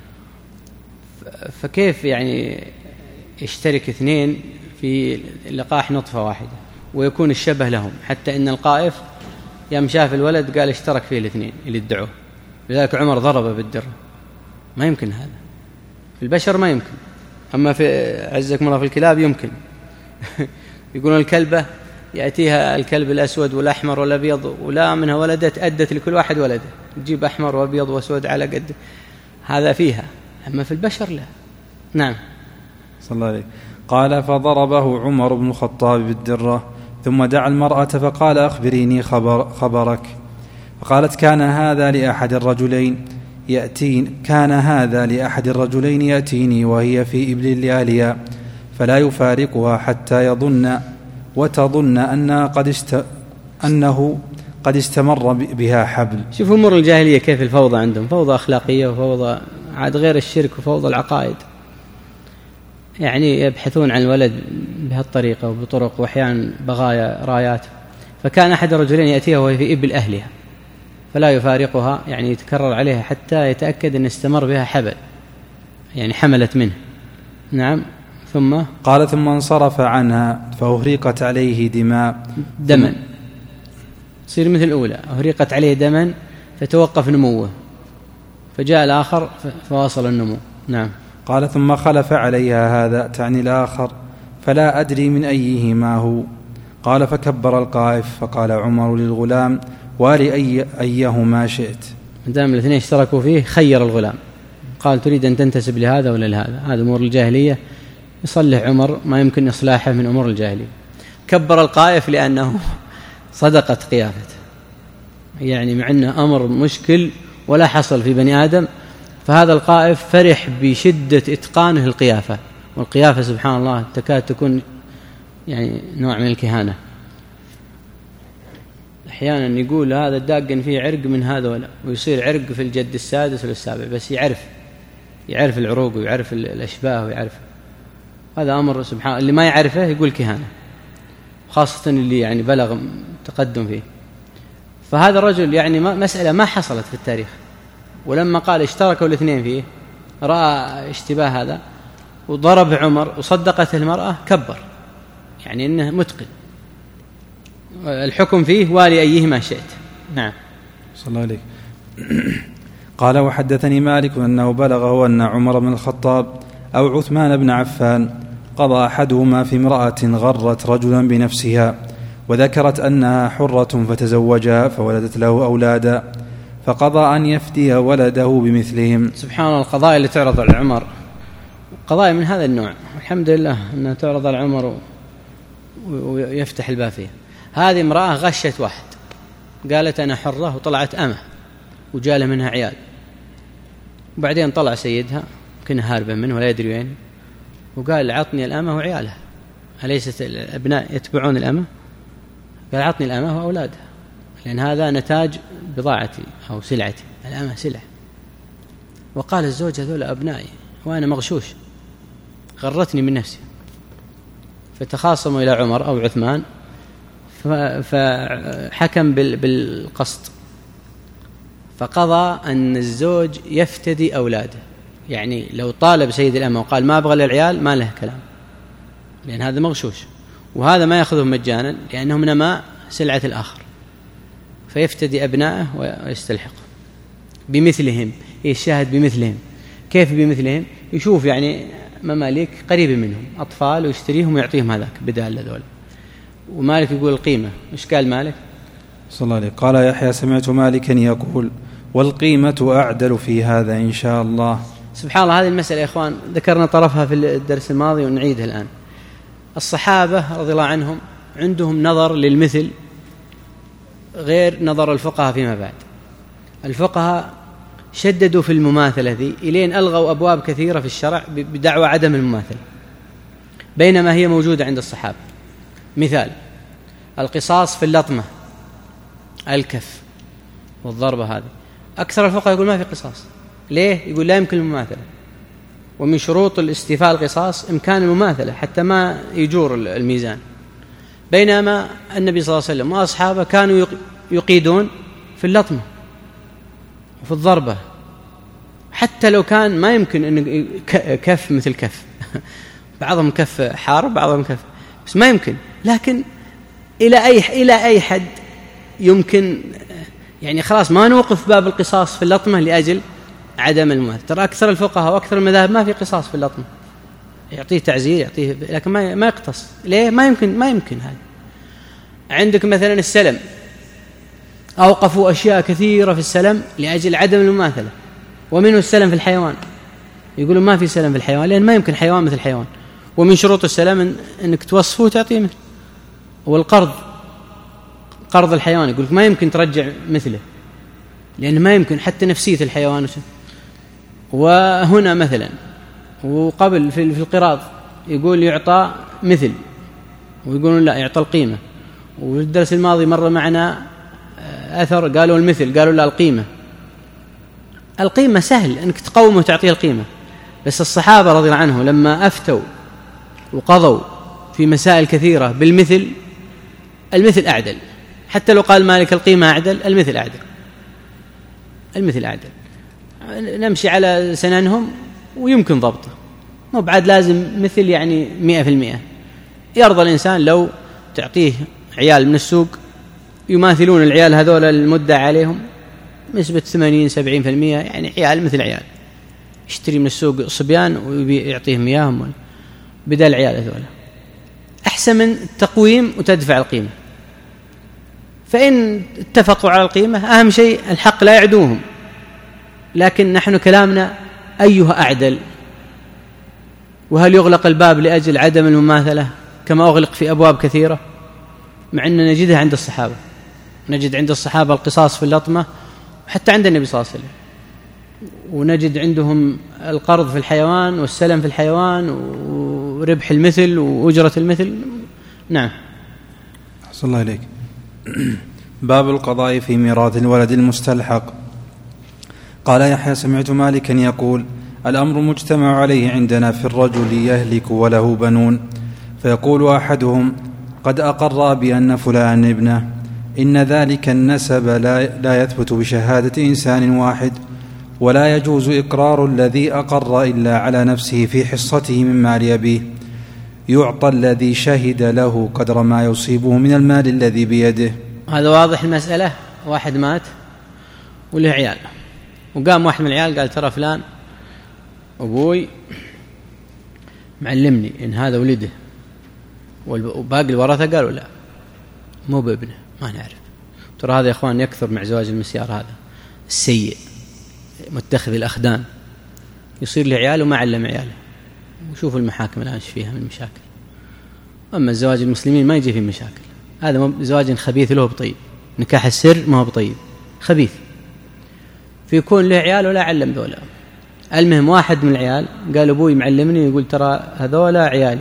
فكيف يعني يشترك اثنين في لقاح نطفة واحدة ويكون الشبه لهم، حتى إن القائف يوم شاف الولد قال اشترك فيه الاثنين اللي ادعوه، لذلك عمر ضربه بالدرة. ما يمكن هذا في البشر، ما يمكن، أما في عزكم الله في الكلاب يمكن. يقولون الكلبة يأتيها الكلب الأسود والأحمر والأبيض ولا منها ولدت أدت لكل واحد ولده، تجيب أحمر وأبيض وأسود على قد هذا فيها، أما في البشر لا. نعم. صلى الله عليه. قال فضربه عمر بن الخطاب بالدرة، ثم دعا المرأة فقال أخبريني خبر خبرك. فقالت كان هذا لأحد الرجلين يأتين كان هذا لأحد الرجلين يأتيني وهي في إبل لآليا، فلا يفارقها حتى يظن وتظن أنها قد است... أنه قد استمر بها حبل. شوفوا أمور الجاهلية كيف الفوضى عندهم، فوضى أخلاقية وفوضى عاد غير الشرك وفوضى العقائد، يعني يبحثون عن الولد بهالطريقة وبطرق وأحيانا بغايا رايات. فكان أحد الرجلين يأتيها وهي في إبل أهلها فلا يفارقها، يعني يتكرر عليها حتى يتأكد أن استمر بها حبل، يعني حملت منه. نعم. ثم قال ثم انصرف عنها فأهريقت عليه دماء دما، تصير مثل الأولى، أهريقت عليه دما فتوقف نموه، فجاء الآخر فواصل النمو. نعم. قال ثم خلف عليها هذا، تعني الآخر، فلا أدري من أيهما هو. قال فكبر القائف، فقال عمر للغلام والي أي أيهما شئت. دام الاثنين اشتركوا فيه خير الغلام، قال تريد أن تنتسب لهذا ولا لهذا؟ هذا أمور الجاهلية يصلح عمر ما يمكن إصلاحه من أمور الجاهلية. كبر القائف لأنه صدقت قيافته، يعني مع أنه أمر مشكل ولا حصل في بني آدم، فهذا القائف فرح بشدة إتقانه القيافة، والقيافة سبحان الله تكاد تكون يعني نوع من الكهانة. أحيانا يقول هذا الداقن فيه عرق من هذا ولا، ويصير عرق في الجد السادس والسابع، بس يعرف يعرف العروق ويعرف الأشباه ويعرف. هذا أمر سبحان اللي ما يعرفه يقول كهانة، خاصة اللي يعني بلغ تقدم فيه. فهذا الرجل يعني مسألة ما حصلت في التاريخ، ولما قال اشتركوا الاثنين فيه رأى اشتباه هذا وضرب عمر وصدقت المرأة، كبر يعني إنه متقن، الحكم فيه والي أيهما شئت. نعم. صلى الله عليه. قال وحدثني مالك أنه بلغه أن عمر بن الخطاب أو عثمان بن عفان قضى أحدهما في امرأة غرت رجلا بنفسها وذكرت أنها حرة فتزوجها فولدت له أولادا، فقضى أن يفدي ولده بمثلهم. سبحان الله، القضايا اللي تعرض على عمر قضايا من هذا النوع، الحمد لله أنها تعرض على عمر ويفتح الباب فيها. هذه امرأة غشت واحد، قالت أنا حرة وطلعت أمه وجاء لها منها عيال، وبعدين طلع سيدها كنا هاربا منه ولا يدري وين، وقال عطني الأمة وعيالها، أليست الأبناء يتبعون الأمة؟ قال عطني الأمة وأولادها، لأن هذا نتاج بضاعتي أو سلعتي، الأمة سلع. وقال الزوج هذول أبنائي وأنا مغشوش، غرتني من نفسي. فتخاصموا إلى عمر أو عثمان فحكم بالقسط، فقضى أن الزوج يفتدي أولاده، يعني لو طالب سيد الأمة وقال ما أبغى للعيال ما له كلام، لأن هذا مغشوش، وهذا ما يأخذه مجانا لأنه من ما سلعة الآخر، فيفتدي أبنائه ويستلحق بمثلهم. إيه الشاهد بمثلهم؟ كيف بمثلهم؟ يشوف يعني مماليك قريبة منهم أطفال ويشتريهم ويعطيهم هذاك بدال هذول. ومالك يقول القيمة، إيش قال مالك؟ صلى الله عليه. قال يحيى سمعت مالكا يقول والقيمة أعدل في هذا إن شاء الله. سبحان الله، هذه المسألة يا إخوان ذكرنا طرفها في الدرس الماضي ونعيدها الآن. الصحابة رضي الله عنهم عندهم نظر للمثل غير نظر الفقهاء فيما بعد. الفقهاء شددوا في المماثلة ذي إلين ألغوا أبواب كثيرة في الشرع بدعوى عدم المماثلة، بينما هي موجودة عند الصحابة. مثال القصاص في اللطمة، الكف والضربة، هذه أكثر الفقهاء يقول ما في قصاص. ليه؟ يقول لا يمكن المماثلة، ومن شروط الاستيفاء القصاص إمكان المماثلة حتى ما يجور الميزان. بينما النبي صلى الله عليه وسلم وأصحابه كانوا يقيدون في اللطمة وفي الضربة، حتى لو كان ما يمكن أن كف مثل كف بعضهم كف حار بعضهم كف، بس ما يمكن، لكن إلى أي إلى أي حد يمكن، يعني خلاص ما نوقف باب القصاص في اللطمة لأجل عدم المماثلة. ترى أكثر الفقهاء وأكثر المذاهب ما في قصاص في اللطمة، يعطيه تعزير يعطيه، لكن ما ما يقتص. ليه؟ ما يمكن ما يمكن هذا. عندك مثلا السلم، أوقفوا أشياء كثيرة في السلم لأجل عدم المماثلة، ومنه السلم في الحيوان، يقولون ما في سلم في الحيوان لأن ما يمكن حيوان مثل حيوان، ومن شروط السلم إن أنك توصفه وتعطيه مثل. والقرض، قرض الحيوان يقولك ما يمكن ترجع مثله لأن ما يمكن حتى نفسية الحيوان. وهنا مثلا وقبل في القراض يقول يعطى مثل، ويقولون لا يعطى القيمة. وفي الدرس الماضي مر معنا أثر قالوا المثل، قالوا لا القيمة. القيمة سهل أنك تقومه وتعطيه القيمة، بس الصحابة رضي الله عنهم لما أفتوا وقضوا في مسائل كثيرة بالمثل، المثل أعدل. حتى لو قال مالك القيمة أعدل، المثل أعدل، المثل أعدل. نمشي على سننهم ويمكن ضبطه، مو بعد لازم مثل يعني مئة في المئة. يرضى الإنسان لو تعطيه عيال من السوق يماثلون العيال هذول المدة عليهم نسبة ثمانين سبعين في المئة، يعني عيال مثل عيال، يشتري من السوق صبيان ويعطيهم إياهم بدل العيال هذول، أحسن من التقويم وتدفع القيمة. فإن اتفقوا على القيمة أهم شيء الحق لا يعدوهم، لكن نحن كلامنا أيها أعدل. وهل يغلق الباب لأجل عدم المماثلة كما أغلق في أبواب كثيرة؟ مع أن نجدها عند الصحابة، نجد عند الصحابة القصاص في اللطمة، وحتى عند النبي صلى الله عليه وسلم، ونجد عندهم القرض في الحيوان والسلم في الحيوان وربح المثل وأجرة المثل. نعم. أحسن الله إليك. باب القضاء في ميراث الولد المستلحق. قال يحيى سمعت مالكا يقول الأمر مجتمع عليه عندنا في الرجل يهلك وله بنون، فيقول أحدهم قد أقر بأن فلان ابنه، إن ذلك النسب لا, لا يثبت بشهادة إنسان واحد، ولا يجوز إقرار الذي أقر إلا على نفسه في حصته من مال أبيه، يعطى الذي شهد له قدر ما يصيبه من المال الذي بيده. هذا واضح المسألة. واحد مات وله عيال، وقام واحد من العيال قال ترى فلان أبوي معلمني إن هذا ولده وباقي الورثة قالوا لا مو بابنه، ما نعرف. ترى هذا يا إخوان يكثر مع زواج المسيار، هذا السيء متخذ الأخدان، يصير له عيال وما علم عياله، وشوفوا المحاكم الآن فيها من مشاكل. أما الزواج المسلمين ما يجي فيه مشاكل، هذا زواج خبيث له بطيب، نكاح السر ما هو بطيب، خبيث، فيكون له عيال ولا علم ذولا. المهم واحد من العيال قال أبوي معلمني يقول ترى هذولا عيالي،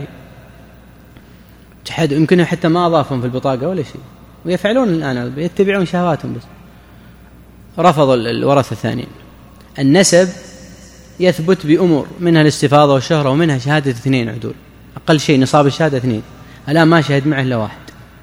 تحد يمكن حتى ما أضافهم في البطاقة ولا شيء، ويفعلون الآن يتبعون شهواتهم بس. رفضوا الورثة الثانيين. النسب يثبت بأمور، منها الاستفاضة والشهرة، ومنها شهادة اثنين عدول، أقل شيء نصاب الشهادة اثنين، الآن ما شهد معه إلا واحد.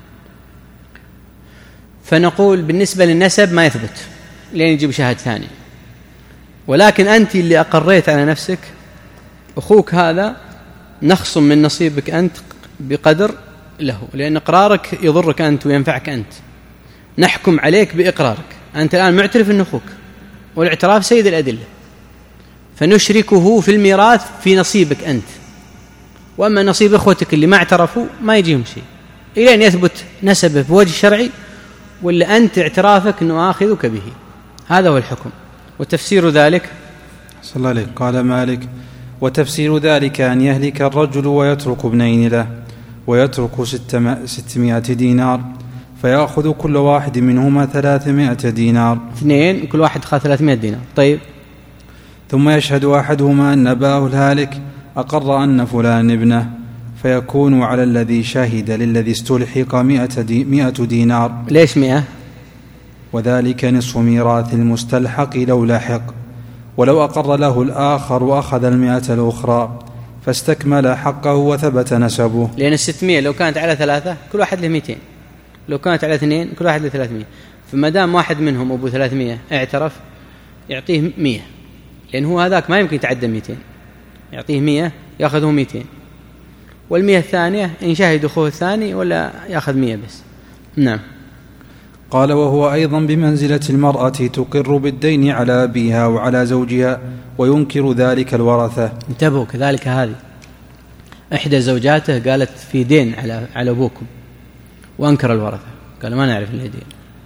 فنقول بالنسبة للنسب ما يثبت لين يجيب شهادة ثاني، ولكن أنت اللي أقريت على نفسك أخوك هذا نخصم من نصيبك أنت بقدر له، لأن إقرارك يضرك أنت وينفعك أنت، نحكم عليك بإقرارك، أنت الآن معترف أن أخوك، والاعتراف سيد الأدلة، فنشركه في الميراث في نصيبك أنت. وأما نصيب أخوتك اللي ما اعترفوا ما يجيهم شيء إلى أن يثبت نسبه بوجه شرعي، ولا أنت اعترافك أنه آخذك به. هذا هو الحكم. وتفسير ذلك صلى الله عليه قال مالك: وتفسير ذلك أن يهلك الرجل ويترك ابنين له ويترك ستمائة دينار، فيأخذ كل واحد منهما ثلاثمائة دينار، اثنين كل واحد خذ ثلاثمائة دينار. طيب، ثم يشهد أحدهما أن أباه الهالك أقر أن فلان ابنه، فيكون على الذي شهد للذي استلحق مئة, دي مئة دينار. ليش مئة؟ وذلك نصف ميراث المستلحق لو لحق، ولو أقر له الآخر وأخذ المئة الأخرى فاستكمل حقه وثبت نسبه. لأن الستمائة لو كانت على ثلاثة كل واحد له مئتين، لو كانت على اثنين كل واحد له ثلاثمائة، فما دام واحد منهم أبو ثلاثمائة اعترف يعطيه مئة، لأن هو هذاك ما يمكن يتعدى مئتين، يعطيه مئة يأخذه مئتين، والمئة الثانية إن شهد أخوه الثاني ولا يأخذ مئة بس. نعم. قال: وهو أيضا بمنزلة المرأة تقر بالدين على أبيها وعلى زوجها وينكر ذلك الورثة. انتبهوا، كذلك هذه إحدى زوجاته قالت في دين على على أبوكم، وأنكر الورثة، قال ما نعرف اللي دين.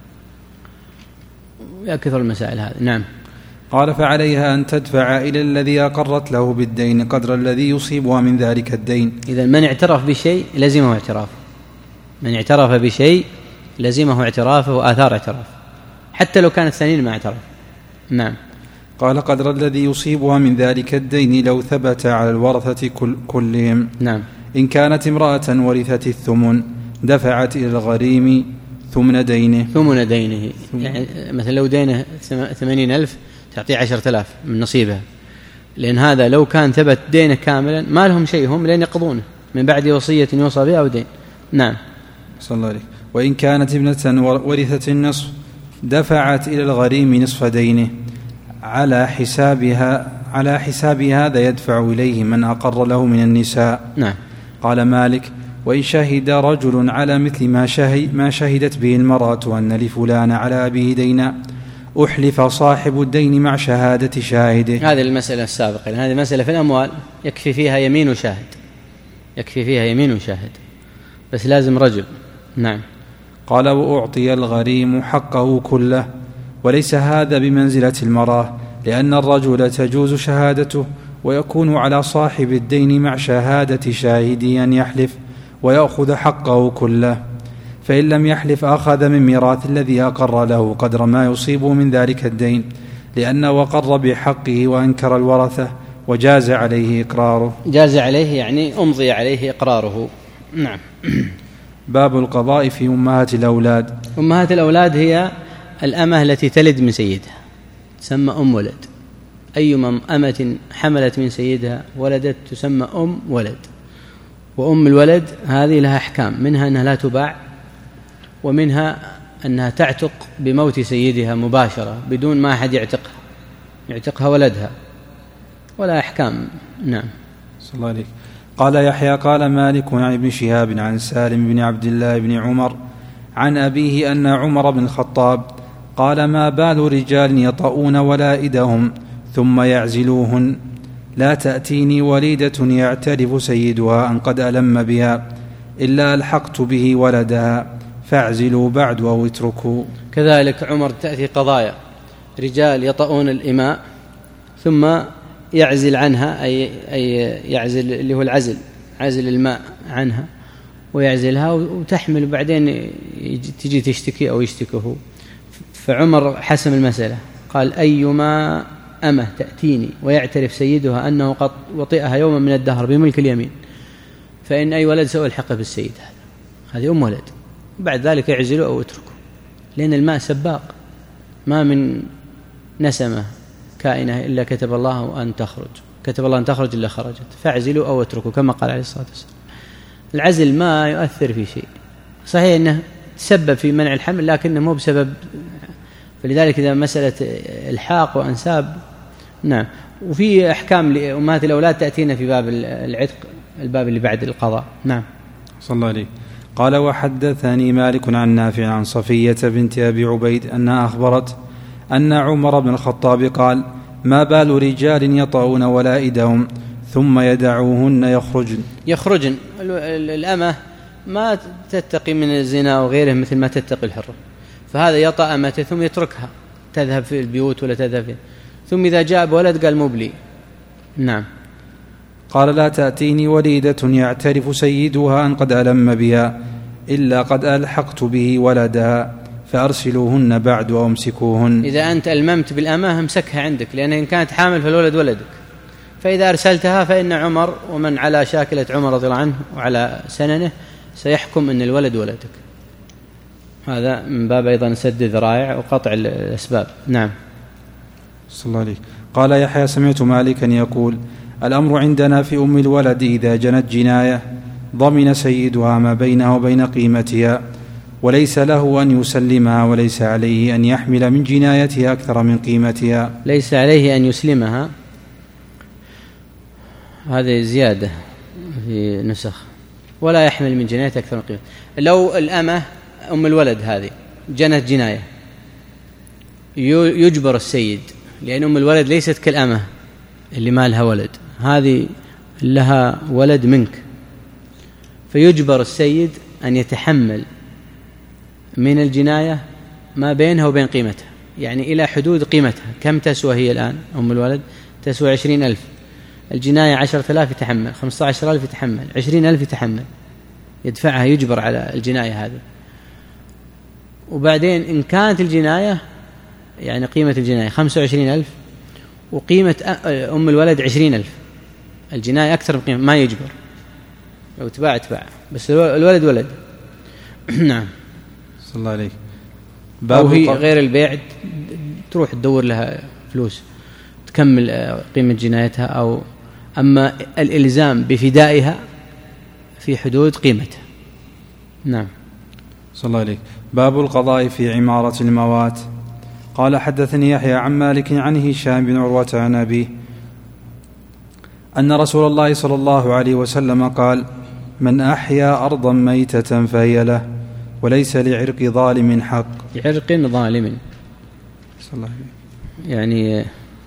يكثر المسائل هذه. نعم. قال: فعليها أن تدفع إلى الذي أقرت له بالدين قدر الذي يصيبها من ذلك الدين. إذن من اعترف بشيء لزمه اعترافه، من اعترف بشيء لزمه اعترافه وآثار اعتراف، حتى لو كان الثانيين ما اعترف. نعم. قال: قدر الذي يصيبها من ذلك الدين لو ثبت على الورثة كل كلهم. نعم. إن كانت امرأة ورثت الثمن دفعت إلى الغريم ثمن دينه. ثمن دينه يعني مثلا لو دينه ثمانين ألف تعطيه عشرة آلاف من نصيبها، لأن هذا لو كان ثبت دينه كاملا ما لهم شيء هم لين يقضونه من بعد وصية يوصى بها أو دين. نعم. صلى الله عليه. وإن كانت ابنة ورثت النصف دفعت إلى الغريم نصف دينه على حسابها على حساب هذا يدفع إليه من أقر له من النساء. نعم. قال مالك: وإن شهد رجل على مثل ما, شهد ما شهدت به المرأة أن لفلان على أبيه دينا أحلف صاحب الدين مع شهادة شاهده. هذه المسألة السابقة، هذه مسألة في الأموال يكفي فيها يمين وشاهد، يكفي فيها يمين وشاهد، بس لازم رجل. نعم. قال: وأعطي الغريم حقه كله، وليس هذا بمنزلة المرأة، لأن الرجل تجوز شهادته ويكون على صاحب الدين مع شهادة شاهده أن يحلف ويأخذ حقه كله، فإن لم يحلف أخذ من ميراث الذي أقر له قدر ما يصيبه من ذلك الدين، لأنه أقر بحقه وأنكر الورثة وجاز عليه إقراره. جاز عليه يعني أمضي عليه إقراره. نعم. باب القضاء في أمهات الأولاد. أمهات الأولاد هي الأمة التي تلد من سيدها، تسمى أم ولد. أيما أمة حملت من سيدها ولدت تسمى أم ولد. وأم الولد هذه لها أحكام، منها أنها لا تباع، ومنها أنها تعتق بموت سيدها مباشرة بدون ما أحد يعتقها، يعتقها ولدها، ولا أحكام. نعم. صلى الله عليه. قال يحيى: قال مالك عن ابن شهاب عن سالم بن عبد الله بن عمر عن أبيه أن عمر بن الخطاب قال: ما بال رجال يطؤون ولائدهم ثم يعزلوهن، لا تأتيني وليدة يعترف سيدها أن قد ألم بها إلا ألحقت به ولدها فاعزلوا بعد أو اتركوا. كذلك عمر تأتي قضايا رجال يطؤون الإماء ثم يعزل عنها، أي, أي يعزل اللي هو العزل، عزل الماء عنها ويعزلها وتحمل، وبعدين تجي تشتكي أو يشتكه. فعمر حسم المسألة، قال أيما أمه تأتيني ويعترف سيدها أنه قد وطئها يوما من الدهر بملك اليمين فإن أي ولد سألحقه بالسيد هذا، هذه أم ولد، بعد ذلك يعزلوا أو اتركوا، لأن الماء سباق، ما من نسمة كائنة إلا كتب الله أن تخرج، كتب الله أن تخرج إلا خرجت، فاعزلوا أو اتركوا كما قال عليه الصلاة والسلام. العزل ما يؤثر في شيء، صحيح أنه تسبب في منع الحمل لكنه مو بسبب، فلذلك إذا مسألة الحاق وأنساب نعم. وفي أحكام لأمهات الأولاد تأتينا في باب العتق، الباب اللي بعد القضاء. نعم. صلى الله عليه. قال وحدثني مالك عن نافع عن صفية بنت أبي عبيد أنها أخبرت أن عمر بن الخطاب قال ما بال رجال يطؤون ولائدهم ثم يدعوهن يخرجن يخرجن الأمة ما تتقي من الزنا وغيره مثل ما تتقي الحرة، فهذا يطأ أمته ثم يتركها تذهب في البيوت ولا تذهب فيه. ثم إذا جاء بولد قال مبلي. نعم. قال لا تأتيني وليدة يعترف سيدها أن قد ألم بها إلا قد ألحقت به ولدها فأرسلوهن بعد وأمسكوهن. إذا أنت ألممت بالأمة امسكها عندك، لأن إن كانت حامل فالولد ولدك، فإذا أرسلتها فإن عمر ومن على شاكلة عمر رضي الله عنه وعلى سننه سيحكم أن الولد ولدك. هذا من باب أيضا سد الذرائع وقطع الأسباب. نعم. صلى الله عليه. قال يحيى سمعت مالكا يقول الأمر عندنا في أم الولد إذا جنت جناية ضمن سيدها ما بينه وبين قيمتها وليس له أن يسلمها وليس عليه أن يحمل من جنايتها أكثر من قيمتها. ليس عليه أن يسلمها، هذه زيادة في نسخ، ولا يحمل من جنايتها أكثر من قيمتها. لو الأمة أم الولد هذه جنت جناية يجبر السيد، لأن أم الولد ليست كالأمة اللي ما لها ولد، هذه لها ولد منك، فيجبر السيد أن يتحمل من الجناية ما بينها وبين قيمتها، يعني إلى حدود قيمتها. كم تسوى هي الآن أم الولد؟ تسوى عشرين ألف، الجناية عشرة آلاف يتحمل، خمسة عشر ألف يتحمل، عشرين ألف يتحمل، يدفعها، يجبر على الجناية هذه. وبعدين إن كانت الجناية يعني قيمة الجناية خمسة وعشرين ألف وقيمة أم الولد عشرين ألف، الجناية أكثر من قيمة، ما يجبر، لو تباع تباع، بس الولد ولد. نعم. صلى الله عليه. أو هي غير البيع تروح تدور لها فلوس تكمل قيمة جنايتها، أو أما الإلزام بفدائها في حدود قيمتها. نعم. صلى الله عليه. باب القضاء في عمارة الموات. قال حدثني يحيى عن مالك عن هشام بن عروة عن أبيه أن رسول الله صلى الله عليه وسلم قال من أحيا أرضا ميتة فهي له وليس لعرق ظالم حق. لعرق ظالم، صلى الله عليه. يعني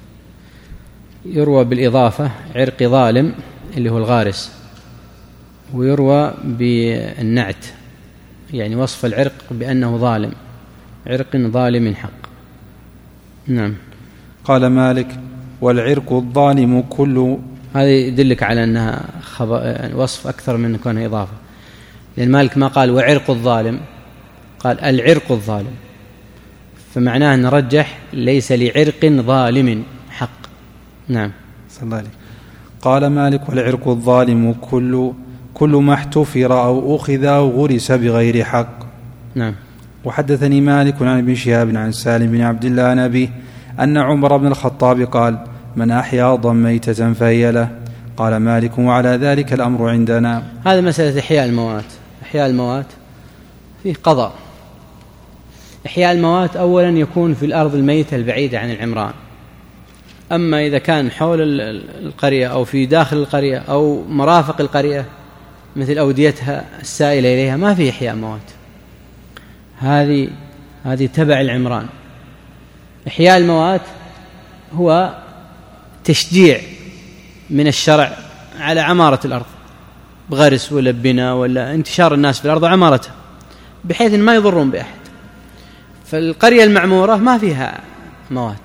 يروى بالإضافة عرق ظالم اللي هو الغارس، ويروى بالنعت يعني وصف العرق بأنه ظالم، عرق ظالم حق. نعم. قال مالك والعرق الظالم كل، هذا يدلك على أنها خبر وصف أكثر من كونها إضافة، لأن مالك ما قال وعرق الظالم، قال العرق الظالم، فمعناه أن رجح ليس لعرق ظالم حق. نعم. صلى الله عليه. قال مالك والعرق الظالم كل كل ما احتفر أو أخذ أو غرس بغير حق. نعم. وحدثني مالك عن ابن شهاب عن سالم بن عبد الله عن أبيه أن عمر بن الخطاب قال من أحيا أرضا ميتة فهي له. قال مالك وعلى ذلك الأمر عندنا. هذا مسألة إحياء الموات. إحياء الموات فيه قضاء. إحياء الموات أولا يكون في الأرض الميتة البعيدة عن العمران، أما إذا كان حول القرية أو في داخل القرية أو مرافق القرية مثل أوديتها السائلة إليها ما في إحياء موات، هذه هذه تبع العمران. إحياء الموات هو تشجيع من الشرع على عمارة الأرض بغرس ولا ببناء ولا انتشار الناس في الأرض وعمارتها بحيث ما يضرون بأحد. فالقرية المعمورة ما فيها موات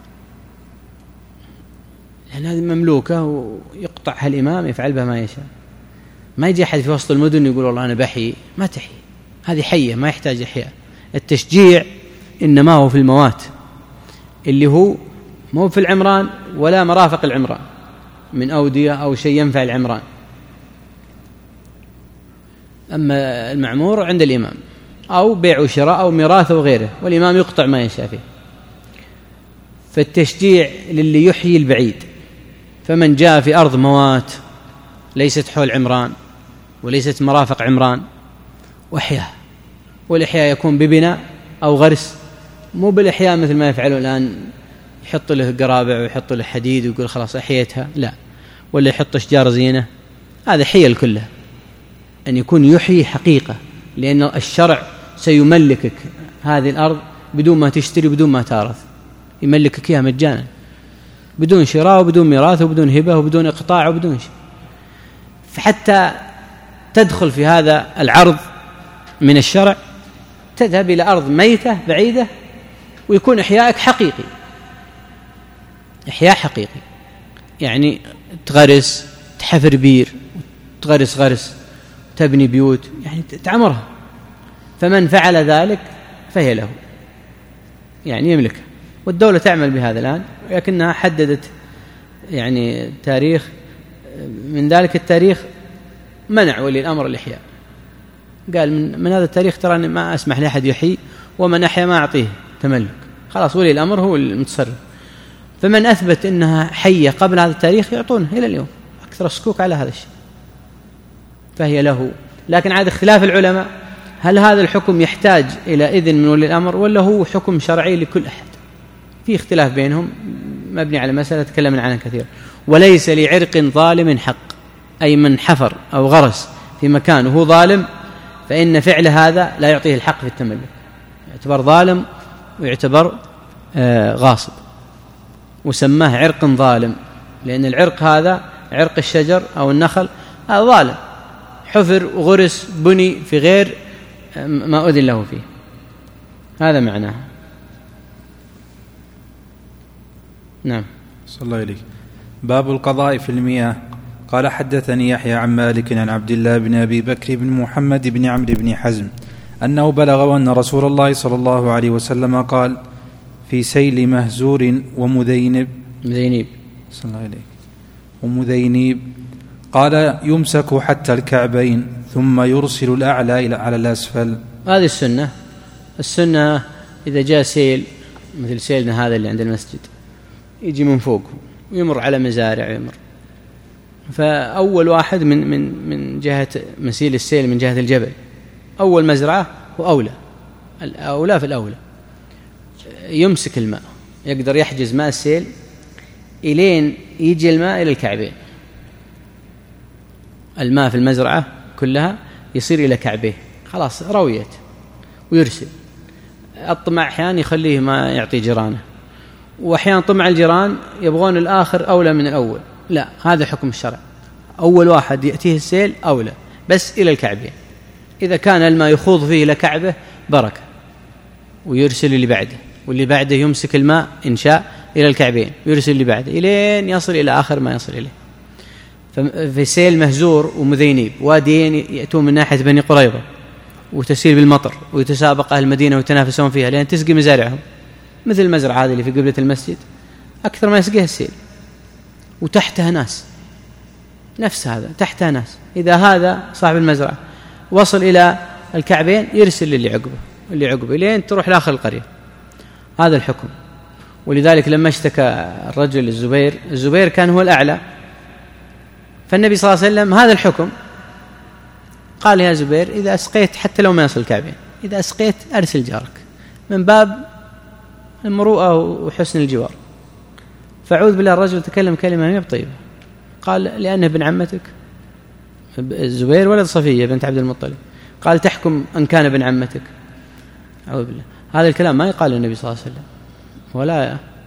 لأن هذه مملوكة ويقطعها الإمام يفعل بها ما يشاء. ما يجي أحد في وسط المدن يقول والله أنا بحيي، ما تحيي، هذه حية ما يحتاج إحياء. التشجيع إنما هو في الموات اللي هو مو في العمران ولا مرافق العمران من أودية أو شيء ينفع العمران. أما المعمور عند الإمام أو بيع وشراء أو ميراث وغيره، والإمام يقطع ما يشاء فيه. فالتشجيع للي يحيي البعيد. فمن جاء في أرض موات ليست حول عمران وليست مرافق عمران وأحياها، والإحياء يكون ببناء أو غرس، مو بالإحياء مثل ما يفعلون الآن يحط له قرابع ويحط له حديد ويقول خلاص أحييتها، لا، ولا يحط أشجار زينة. هذا حيل كله، أن يكون يحيي حقيقة، لأن الشرع سيملكك هذه الأرض بدون ما تشتري بدون ما تارث، يملكك إياها مجانا بدون شراء وبدون ميراث وبدون هبة وبدون إقطاع وبدون شيء. فحتى تدخل في هذا العرض من الشرع تذهب إلى أرض ميتة بعيدة ويكون إحيائك حقيقي، إحياء حقيقي، يعني تغرس، تحفر بير، تغرس غرس، تبني بيوت، يعني تعمرها. فمن فعل ذلك فهي له، يعني يملكها. والدولة تعمل بهذا الآن، لكنها حددت يعني تاريخ، من ذلك التاريخ منع ولي الأمر الإحياء، قال من, من هذا التاريخ ترى ما أسمح لأحد يحيي، ومن أحيا ما أعطيه تملك، خلاص ولي الأمر هو المتصرف. فمن أثبت أنها حية قبل هذا التاريخ يعطونه إلى اليوم، أكثر السكوك على هذا الشيء، فهي له. لكن عاد اختلاف العلماء، هل هذا الحكم يحتاج إلى إذن من ولي الأمر ولا هو حكم شرعي لكل أحد؟ في اختلاف بينهم مبني على مسألة تكلمنا عنها كثير. وليس لعرق ظالم حق، أي من حفر أو غرس في مكان وهو ظالم فإن فعل هذا لا يعطيه الحق في التملك، يعتبر ظالم ويعتبر آه غاصب، وسماه عرق ظالم، لأن العرق هذا عرق الشجر أو النخل هذا ظالم، حفر وغرس بني في غير ما أذن له فيه، هذا معناه. نعم. صلى الله عليه. باب القضاء في المياه. قال حدثني يحيى عن مالك عن عبد الله بن أبي بكر بن محمد بن عمرو بن حزم أنه بلغ أن رسول الله صلى الله عليه وسلم قال في سيل مهزور ومذينب مذينيب صلى الله عليه ومذينيب قال يمسك حتى الكعبين ثم يرسل الأعلى على الأسفل. هذه السنة. السنة إذا جاء سيل مثل سيلنا هذا اللي عند المسجد يجي من فوق ويمر على مزارع ويمر، فأول واحد من من من جهة مسيل السيل من جهة الجبل، أول مزرعة هو أولى الأولى في الأولى، يمسك الماء، يقدر يحجز ماء السيل إلين يجي الماء إلى الكعبين، الماء في المزرعة كلها يصير إلى كعبيه، خلاص رويت، ويرسل. الطمع أحيانا يخليه ما يعطي جيرانه، وأحيانا طمع الجيران يبغون الآخر أولى من الأول، لا، هذا حكم الشرع، أول واحد يأتيه السيل أولى بس إلى الكعبين، إذا كان الماء يخوض فيه إلى كعبه بركة، ويرسل اللي بعده، واللي بعده يمسك الماء إن شاء إلى الكعبين، ويرسل اللي بعده إلين يصل إلى آخر ما يصل إليه. في سيل مهزور ومذينيب واديين يأتون من ناحية بني قريظة، وتسيل بالمطر، ويتسابق أهل المدينة ويتنافسون فيها لأن تسقي مزارعهم، مثل المزرعة هذه اللي في قبلة المسجد أكثر ما يسقيها السيل، وتحتها ناس، نفس هذا تحتها ناس. إذا هذا صاحب المزرعة وصل إلى الكعبين يرسل للي عقبه، اللي عقبه لين تروح لآخر القرية، هذا الحكم. ولذلك لما اشتكى الرجل الزبير، الزبير كان هو الأعلى، فالنبي صلى الله عليه وسلم هذا الحكم، قال يا زبير إذا أسقيت حتى لو ما يصل الكعبين، إذا أسقيت أرسل جارك، من باب المروءة وحسن الجوار. فأعوذ بالله الرجل تكلم كلمة غير طيبة، قال لأنه ابن عمتك، الزبير ولد صفية بنت عبد المطلب، قال تحكم أن كان ابن عمتك، أعوذ بالله. هذا الكلام ما يقال للنبي صلى الله عليه وسلم ولا،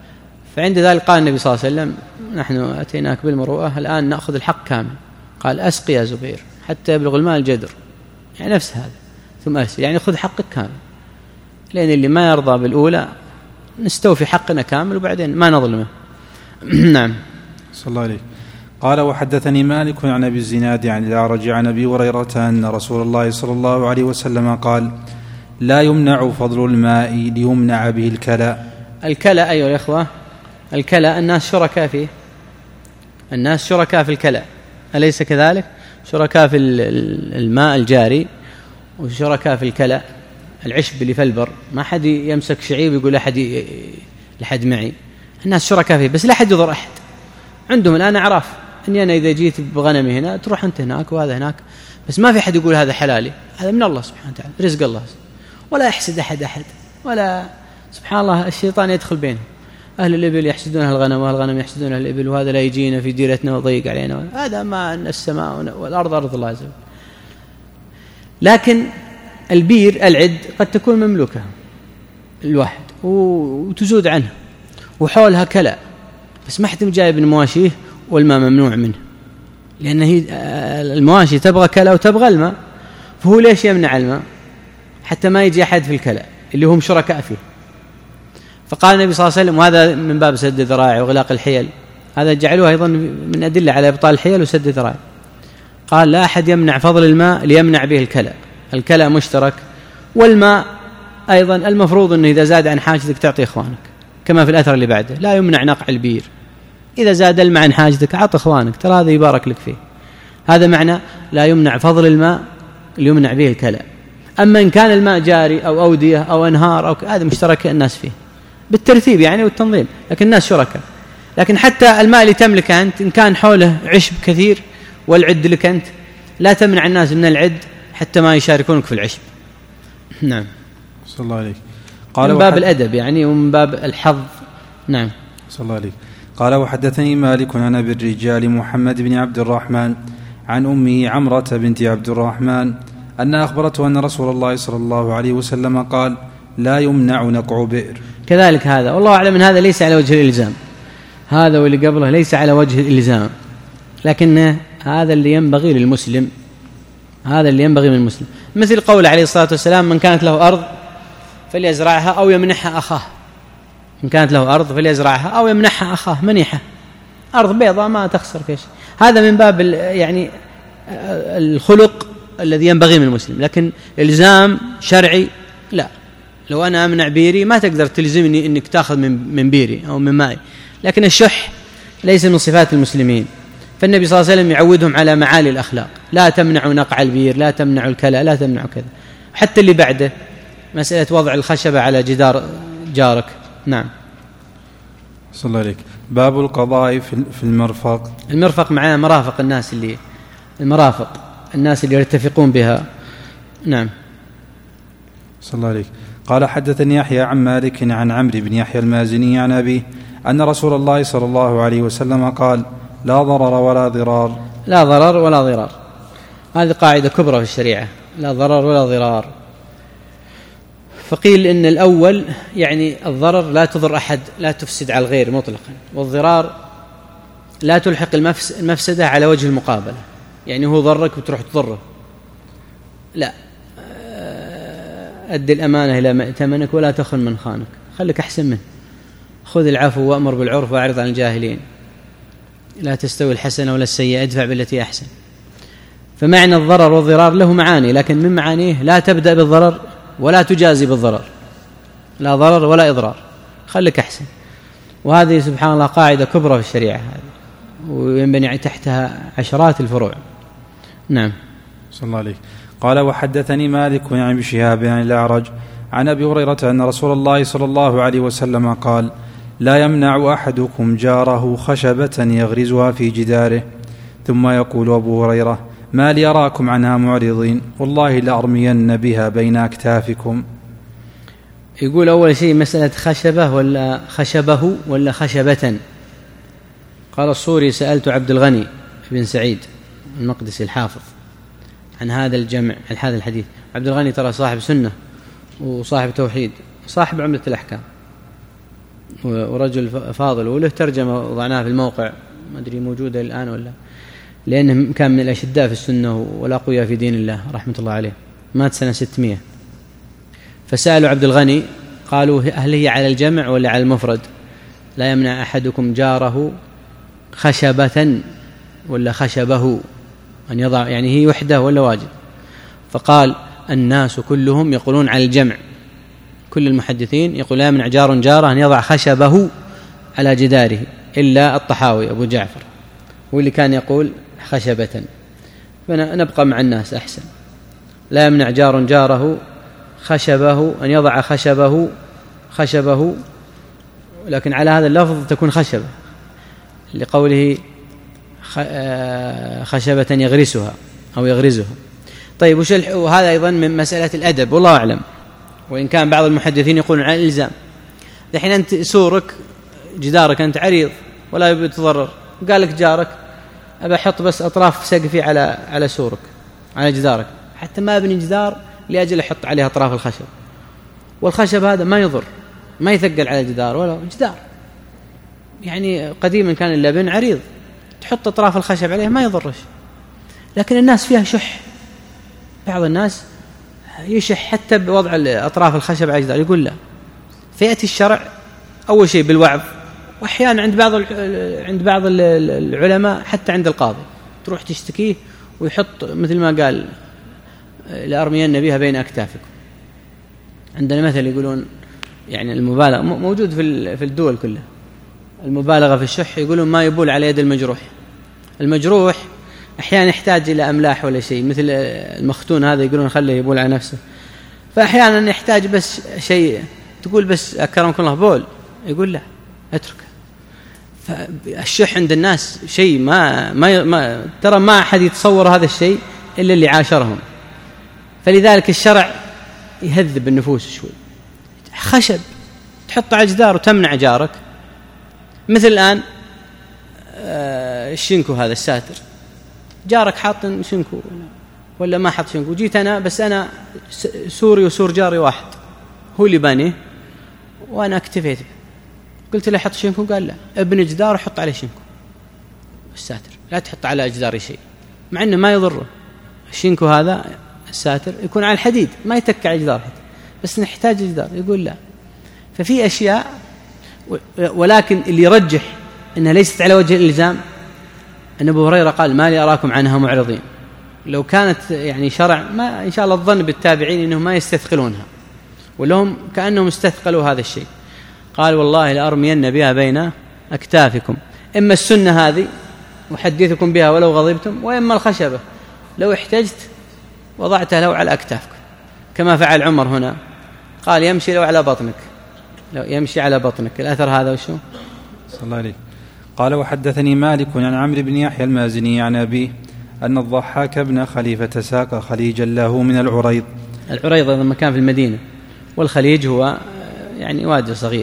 فعند ذلك قال النبي صلى الله عليه وسلم نحن أتيناك بالمروءة الآن نأخذ الحق كامل. قال أسقي يا زبير حتى يبلغ الماء الجدر، يعني نفس هذا، ثم أرسل، يعني خذ حقك كامل، لأن اللي ما يرضى بالأولى نستوفي حقنا كامل وبعدين ما نظلمه. نعم. صلى الله عليه. قال وحدثني مالك عن أبي الزناد عن الأعرج عن أبي هريرة أن رسول الله صلى الله عليه وسلم قال لا يمنع فضل الماء ليمنع به الكلى. الكلى أيها الأخوة، الكلى الناس شركاء فيه، الناس شركاء في الكلى، أليس كذلك؟ شركاء في الماء الجاري وشركاء في الكلى، العشب اللي في البر، ما حد يمسك شعيب يقول أحد لحد معي، الناس شركاء فيه، بس لا حد يضر أحد. عندهم الآن أعراف أني أنا إذا جيت بغنمي هنا تروح أنت هناك وهذا هناك، بس ما في حد يقول هذا حلالي، هذا من الله سبحانه وتعالى، رزق الله، ولا يحسد أحد أحد، ولا سبحان الله الشيطان يدخل بينهم، أهل الإبل يحسدون أهل الغنم وأهل الغنم يحسدون أهل الإبل، وهذا لا يجينا في ديرتنا وضيق علينا، هذا ما أن السماء والأرض أرض الله عز وجل. لكن البير العد قد تكون مملوكة الواحد وتزود عنه وحولها كلى، بس ما حد جايب المواشيه والماء ممنوع منه، لأن هي المواشي تبغى كلى وتبغى الماء، فهو ليش يمنع الماء؟ حتى ما يجي أحد في الكلى اللي هم شركاء فيه. فقال النبي صلى الله عليه وسلم، وهذا من باب سد الذراع وإغلاق الحيل، هذا جعلوه أيضا من أدلة على إبطال الحيل وسد الذراع. قال لا أحد يمنع فضل الماء ليمنع به الكلى، الكلى مشترك، والماء أيضا المفروض أنه إذا زاد عن حاجتك تعطي إخوانك، كما في الأثر اللي بعده، لا يمنع نقع البير، إذا زاد الماء عن حاجتك أعط إخوانك، ترى هذا يبارك لك فيه. هذا معنى لا يمنع فضل الماء ليمنع به الكلى. أما إن كان الماء جاري أو أودية أو أنهار أو هذا مشترك الناس فيه بالترتيب يعني والتنظيم، لكن الناس شركاء. لكن حتى الماء اللي تملكه أنت إن كان حوله عشب كثير والعد لك أنت، لا تمنع الناس من العد حتى ما يشاركونك في العشب. نعم. صلى الله عليه. قال من باب الأدب يعني ومن باب الحظ. نعم. صلى الله عليه. قال وحدثني مالك عن أبي الرجال محمد بن عبد الرحمن عن أمه عمرة بنت عبد الرحمن أن أخبرته أن رسول الله صلى الله عليه وسلم قال لا يمنع نقع بئر. كذلك هذا، والله أعلم أن هذا ليس على وجه الإلزام، هذا واللي قبله ليس على وجه الإلزام، لكن هذا اللي ينبغي للمسلم، هذا اللي ينبغي من المسلم، مثل قول عليه الصلاة والسلام من كانت له أرض فليزرعها أو يمنحها أخاه، إن كانت له أرض فليزرعها أو يمنحها أخاه منيحة، أرض بيضاء ما تخسر فيش، هذا من باب يعني الخلق الذي ينبغي من المسلم. لكن إلزام شرعي لا، لو أنا أمنع بيري ما تقدر تلزمني أنك تأخذ من من بيري أو من مائي، لكن الشح ليس من صفات المسلمين، فالنبي صلى الله عليه وسلم يعودهم على معالي الأخلاق، لا تمنعوا نقع البير، لا تمنعوا الكلى، لا تمنعوا كذا. حتى اللي بعده مسألة وضع الخشبة على جدار جارك. نعم. صلى الله عليك. باب القضاء في المرفق. المرفق معناه مرافق الناس، اللي المرافق الناس اللي يرتفقون بها. نعم. صلى الله عليك. قال حدثني يحيى عن مالك عن عمرو بن يحيى المازني عن أبيه أن رسول الله صلى الله عليه وسلم قال لا ضرر ولا ضرار. لا ضرر ولا ضرار، هذه قاعدة كبرى في الشريعة، لا ضرر ولا ضرار. فقيل إن الأول يعني الضرر لا تضر أحد، لا تفسد على الغير مطلقا، والضرار لا تلحق المفسدة على وجه المقابلة، يعني هو ضرك وتروح تضره، لا، أدي الأمانة إلى ما ائتمنك ولا تخن من خانك، خليك أحسن منه، خذ العفو وأمر بالعرف وأعرض عن الجاهلين، لا تستوي الحسنة ولا السيئة، ادفع بالتي أحسن. فمعنى الضرر والضرار له معاني، لكن من معانيه لا تبدأ بالضرر ولا تجازي بالضرر، لا ضرر ولا إضرار، خليك أحسن. وهذه سبحان الله قاعدة كبرى في الشريعة هذه، وينبني تحتها عشرات الفروع. نعم. صلى الله عليه. قال وحدثني مالك عن ابن شهاب عن الأعرج عن أبي هريرة أن رسول الله صلى الله عليه وسلم قال لا يمنع أحدكم جاره خشبة يغرزها في جداره. ثم يقول أبو هريرة ما لي أراكم عنها معرضين، والله لأرمين بها بين أكتافكم. يقول أول شيء مسألة خشبة ولا خشبه ولا خشبة. قال الصوري سألت عبد الغني بن سعيد المقدسي الحافظ عن هذا الجمع، عن هذا الحديث. عبد الغني ترى صاحب سنة وصاحب توحيد، صاحب عمدة الأحكام، ورجل فاضل وله ترجمة وضعناها في الموقع، ما أدري موجودة الآن ولا، لأنه كان من الأشداء في السنة والأقوياء في دين الله رحمة الله عليه، مات سنة ستمائة. فسألوا عبد الغني قالوا هل هي على الجمع ولا على المفرد؟ لا يمنع أحدكم جاره خشبة ولا خشبه أن يضع، يعني هي وحده ولا واجب؟ فقال الناس كلهم يقولون على الجمع، كل المحدثين يقول لا يمنع جار جاره أن يضع خشبه على جداره إلا الطحاوي أبو جعفر، واللي كان يقول خشبة. فنبقى مع الناس أحسن. لا يمنع جار جاره خشبه أن يضع خشبه خشبه، لكن على هذا اللفظ تكون خشبة لقوله خشبة يغرسها أو يغرزها. طيب وهذا أيضا من مسألة الأدب والله أعلم، وإن كان بعض المحدثين يقولون عن الإلزام. دحين أنت سورك جدارك أنت عريض ولا يتضرر، قال لك جارك أبى أحط بس أطراف سقفي على على سورك على جدارك، حتى ما أبني جدار لأجل أحط عليه أطراف الخشب، والخشب هذا ما يضر ما يثقل على الجدار ولا جدار، يعني قديما كان اللبن عريض تحط أطراف الخشب عليه ما يضرش. لكن الناس فيها شح، بعض الناس يشح حتى بوضع أطراف الخشب على الجدار، يقول لا. فيأتي الشرع أول شيء بالوعظ، وأحيانا عند بعض عند بعض العلماء حتى عند القاضي تروح تشتكيه ويحط مثل ما قال لأرمين بها بين أكتافكم. عندنا مثل يقولون يعني المبالغة موجود في في الدول كلها، المبالغة في الشح، يقولون ما يبول على يد المجروح. المجروح أحيانا يحتاج إلى أملاح ولا شيء، مثل المختون هذا يقولون خليه يبول على نفسه، فأحيانا يحتاج بس شيء، تقول بس أكرمكم الله بول، يقول لا اترك. فالشح عند الناس شيء ما ما, ما ترى ما أحد يتصور هذا الشيء إلا اللي عاشرهم، فلذلك الشرع يهذب النفوس شوي. خشب تحط على جدار وتمنع جارك، مثل الآن الشنكو هذا الساتر، جارك حاط شنكو ولا ما حط شنكو، جيت أنا بس أنا سوري وسور جاري واحد هو اللي بانيه وأنا اكتفيت، قلت له حط شنكو، قال لا ابن جدار وحط عليه شنكو الساتر، لا تحط على جداري شيء، مع أنه ما يضره. الشنكو هذا الساتر يكون على الحديد ما يتك على جدار حتى، بس نحتاج جدار، يقول لا. ففي أشياء، ولكن اللي يرجح أنها ليست على وجه الإلزام أن أبو هريرة قال ما لي أراكم عنها معرضين. لو كانت يعني شرع ما إن شاء الله الظن بالتابعين أنهم ما يستثقلونها، ولهم كأنهم استثقلوا هذا الشيء. قال والله لأرمين بها بين أكتافكم، إما السنة هذه أحدثكم بها ولو غضبتم، وإما الخشبة لو احتجت وضعتها له على أكتافكم، كما فعل عمر هنا، قال يمشي له على بطنك، لو يمشي على بطنك. الأثر هذا وشو؟ صلى الله عليه. قال وحدثني مالك عن عمرو بن يحيى المازني عن أبيه أن الضحاك بن خليفة ساق خليجا له من العريض. العريض هذا مكان في المدينة، والخليج هو يعني وادي صغير،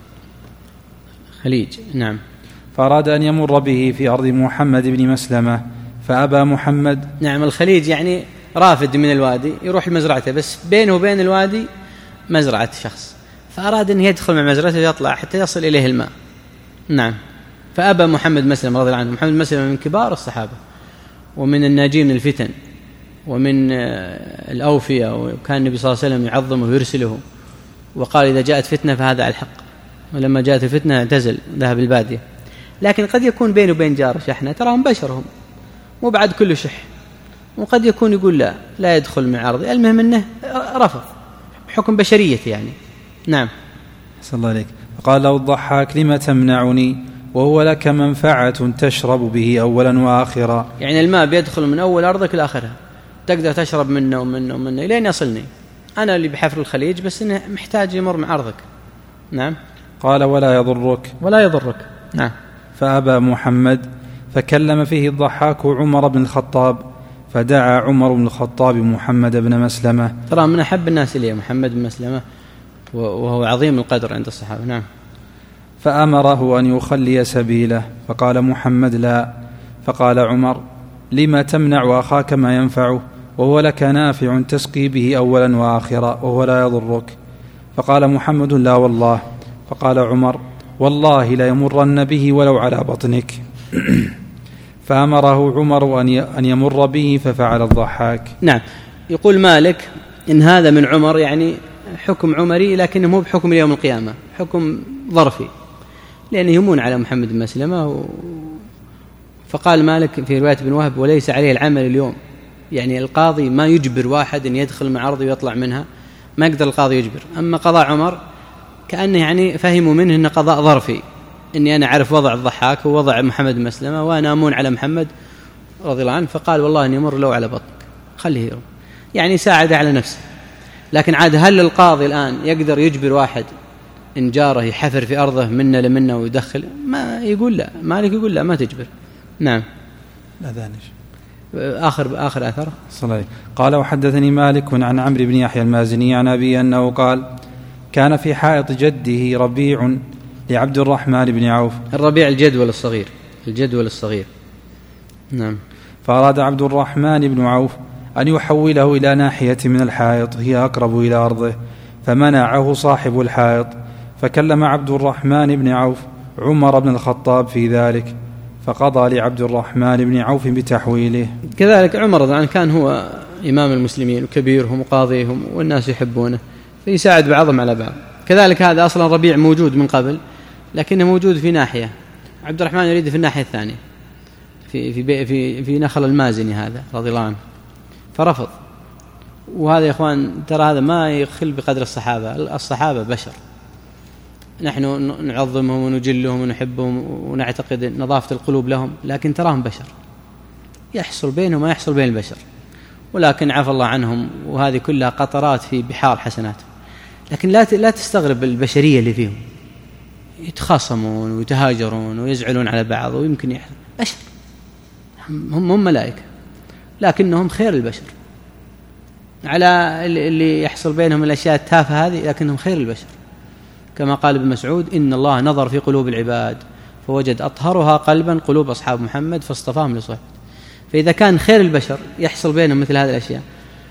خليج. نعم. فأراد أن يمر به في أرض محمد بن مسلمة فأبى محمد. نعم، الخليج يعني رافد من الوادي يروح لمزرعته، بس بينه وبين الوادي مزرعة شخص، فأراد أن يدخل من مزرعته ويطلع حتى يصل إليه الماء. نعم. فأبى محمد مسلم رضي الله عنه. محمد مسلم من كبار الصحابة ومن الناجين من الفتن ومن الأوفياء، وكان النبي صلى الله عليه وسلم يعظمه ويرسله، وقال إذا جاءت فتنة فهذا على الحق، ولما جاءت الفتنة اعتزل ذهب البادية. لكن قد يكون بينه وبين جار شحنة، تراهم بشرهم مو بعد كله شح، وقد يكون يقول لا لا يدخل من عرضي، المهم أنه رفض حكم بشريته يعني. نعم. صلى الله عليك. فقال له الضحاك لما تمنعني وهو لك منفعة تشرب به أولا وآخرا، يعني الماء بيدخل من أول أرضك لآخرها، تقدر تشرب منه ومنه ومنه لين يصلني، أنا اللي بحفر الخليج بس إنه محتاج يمر من أرضك. نعم. قال ولا يضرك. ولا يضرك. نعم. فأبى محمد، فكلم فيه الضحاك عمر بن الخطاب، فدعا عمر بن الخطاب محمد بن مسلمة. ترى من أحب الناس إليه محمد بن مسلمة، وهو عظيم القدر عند الصحابة. نعم. فأمره أن يخلي سبيله، فقال محمد لا. فقال عمر لما تمنع أخاك ما ينفعه وهو لك نافع تسقي به أولا وآخرا وهو لا يضرك؟ فقال محمد لا والله. فقال عمر والله ليمرن به ولو على بطنك. فأمره عمر أن يمر به ففعل الضحاك. نعم. يقول مالك إن هذا من عمر، يعني حكم عمري لكنه مو بحكم يوم القيامة، حكم ظرفي، لأنه يمون على محمد بن مسلمة و... فقال مالك في رواية بن وهب وليس عليه العمل اليوم، يعني القاضي ما يجبر واحد أن يدخل مع عرضه ويطلع منها، ما يقدر القاضي يجبر. أما قضاء عمر كأنه يعني فهموا منه أنه قضاء ظرفي، أني أنا أعرف وضع الضحاك ووضع محمد بن مسلمة وأنا أمون على محمد رضي الله عنه، فقال والله أن يمر لو على بطنك خليه يرم، يعني ساعد على نفسه. لكن عاد هل القاضي الآن يقدر يجبر واحد إن جاره يحفر في أرضه منا لمنا ويدخل؟ ما يقول لا، مالك يقول لا ما تجبر. نعم. لا دانش. آخر آخر أثر صلي. قال وحدثني مالك عن عمرو بن يحيى المازني عن أبي أنه قال كان في حائط جده ربيع لعبد الرحمن بن عوف. الربيع الجدول الصغير، الجدول الصغير. نعم. فأراد عبد الرحمن بن عوف أن يحوله إلى ناحية من الحائط هي أقرب إلى أرضه، فمنعه صاحب الحائط، فكلم عبد الرحمن بن عوف عمر بن الخطاب في ذلك، فقضى لعبد الرحمن بن عوف بتحويله. كذلك عمر رضي الله عنه كان هو إمام المسلمين وكبيرهم وقاضيهم والناس يحبونه، فيساعد بعضهم على بعض. كذلك هذا أصلا ربيع موجود من قبل، لكنه موجود في ناحية، عبد الرحمن يريد في الناحية الثانية في في في في نخل المازني هذا رضي الله عنه، فرفض. وهذا يا إخوان ترى هذا ما يخل بقدر الصحابة. الصحابة بشر، نحن نعظمهم ونجلهم ونحبهم ونعتقد نظافة القلوب لهم، لكن تراهم بشر، يحصل بينهم ما يحصل بين البشر، ولكن عفى الله عنهم، وهذه كلها قطرات في بحار حسنات. لكن لا لا تستغرب البشرية اللي فيهم، يتخاصمون ويتهاجرون ويزعلون على بعض، ويمكن يحصل بشر، هم هم ملائكة، لكنهم خير البشر على اللي يحصل بينهم الأشياء التافهة هذه، لكنهم خير البشر. كما قال ابن مسعود إن الله نظر في قلوب العباد فوجد أطهرها قلبا قلوب أصحاب محمد فاصطفاهم لصحبته. فإذا كان خير البشر يحصل بينهم مثل هذه الأشياء،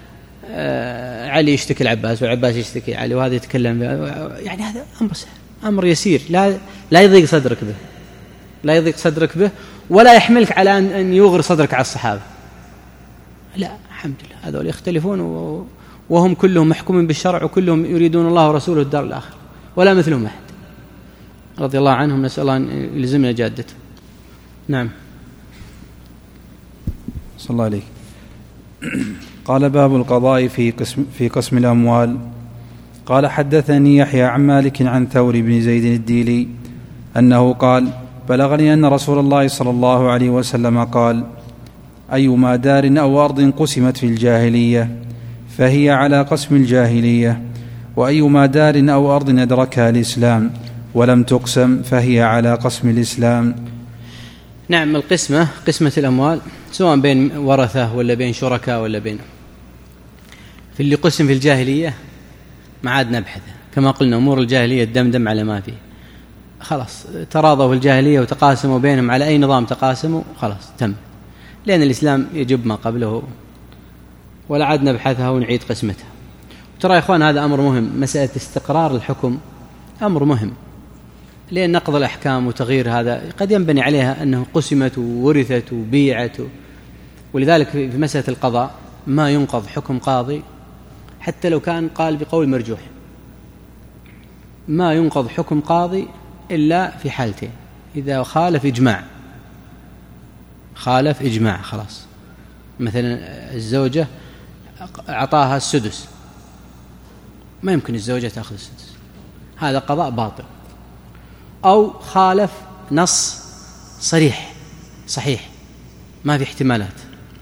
آه علي يشتكي العباس والعباس يشتكي علي وهذا يتكلم، يعني هذا أمر سهل، أمر يسير، لا لا يضيق صدرك به، لا يضيق صدرك به ولا يحملك على أن يغر صدرك على الصحابة. لا، الحمد لله، هذول يختلفون وهم كلهم محكومين بالشرع، وكلهم يريدون الله ورسوله الدار الآخرة، ولا مثلهم أحد رضي الله عنهم. نسأل الله أن يلزمنا جادته. نعم. صلى الله عليه. قال باب القضاء في قسم, في قسم الأموال. قال حدثني يحيى عن مالك عن ثور بن زيد الديلي أنه قال بلغني أن رسول الله صلى الله عليه وسلم قال أيما دار أو أرض قسمت في الجاهلية فهي على قسم الجاهلية، وأيما دار أو أرض أدركها الإسلام ولم تقسم فهي على قسم الإسلام. نعم. القسمة، قسمة الأموال، سواء بين ورثة ولا بين شركاء ولا بين، في اللي قسم في الجاهلية ما عاد نبحث، كما قلنا أمور الجاهلية الدمدم على ما فيه، خلاص تراضوا في الجاهلية وتقاسموا بينهم على أي نظام تقاسموا، خلاص تم، لأن الإسلام يجب ما قبله، ولا عاد نبحثها ونعيد قسمتها. ترى يا إخوان هذا أمر مهم، مسألة استقرار الحكم أمر مهم، لأن نقض الأحكام وتغيير هذا قد ينبني عليها أنه قسمت وورثت وبيعت، ولذلك في مسألة القضاء ما ينقض حكم قاضي حتى لو كان قال بقول مرجوح، ما ينقض حكم قاضي إلا في حالتين: إذا خالف إجماع، خالف إجماع خلاص، مثلا الزوجة أعطاها السدس، ما يمكن الزوجة تأخذ السدس، هذا قضاء باطل. أو خالف نص صريح صحيح ما في احتمالات،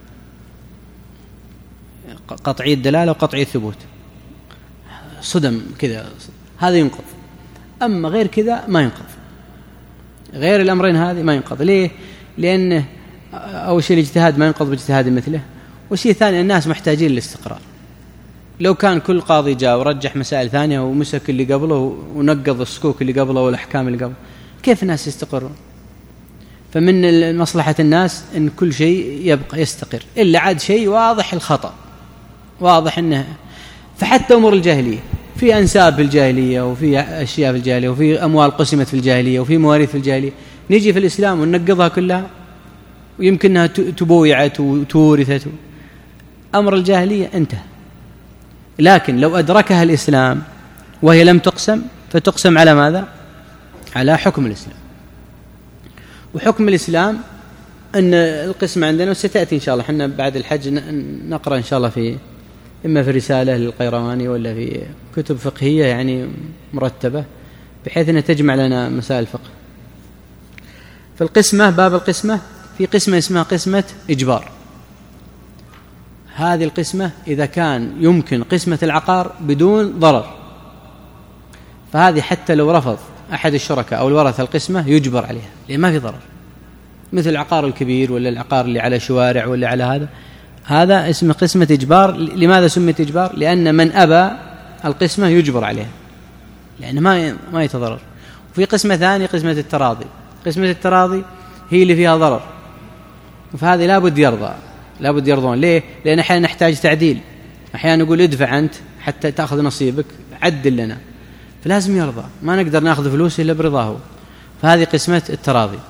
قطعي الدلالة وقطعي الثبوت، صدم كذا، هذا ينقض. أما غير كذا ما ينقض، غير الأمرين هذه ما ينقض. ليه؟ لأنه أول شيء الاجتهاد ما ينقض باجتهاد مثله، والشيء الثاني الناس محتاجين للاستقرار. لو كان كل قاضي جاء ورجح مسائل ثانية ومسك اللي قبله ونقض السكوك اللي قبله والأحكام اللي قبله، كيف الناس يستقرون؟ فمن مصلحة الناس إن كل شيء يبقى يستقر، إلا عاد شيء واضح الخطأ، واضح إنه، فحتى أمور الجاهلية في أنساب في الجاهلية، وفي أشياء في الجاهلية، وفي أموال قسمت في الجاهلية، وفي مواريث في الجاهلية، نجي في الإسلام وننقضها كلها، ويمكنها تبويعت وتورثت. أمر الجاهلية انتهى. لكن لو أدركها الإسلام وهي لم تقسم، فتقسم على ماذا؟ على حكم الإسلام. وحكم الإسلام أن القسم عندنا، وستأتي إن شاء الله حنا بعد الحج نقرأ إن شاء الله في إما في رسالة للقيرواني ولا في كتب فقهية يعني مرتبة، بحيث أنها تجمع لنا مسائل الفقه. فالقسمة، باب القسمة، في قسمة اسمها قسمة إجبار. هذه القسمة إذا كان يمكن قسمة العقار بدون ضرر، فهذه حتى لو رفض أحد الشركاء أو الورثة القسمة يجبر عليها، لأن ما في ضرر، مثل العقار الكبير ولا العقار اللي على شوارع ولا على هذا، هذا اسمه قسمة إجبار. لماذا سميت إجبار؟ لأن من أبى القسمة يجبر عليها، لأنه ما ما يتضرر. وفي قسمة ثانية قسمة التراضي. قسمة التراضي هي اللي فيها ضرر، فهذه لابد يرضى، لابد يرضون. ليه؟ لأن أحيانا نحتاج تعديل، أحيانا نقول ادفع أنت حتى تأخذ نصيبك، عدل لنا، فلازم يرضى، ما نقدر نأخذ فلوس إلا برضاه. فهذه قسمة التراضي.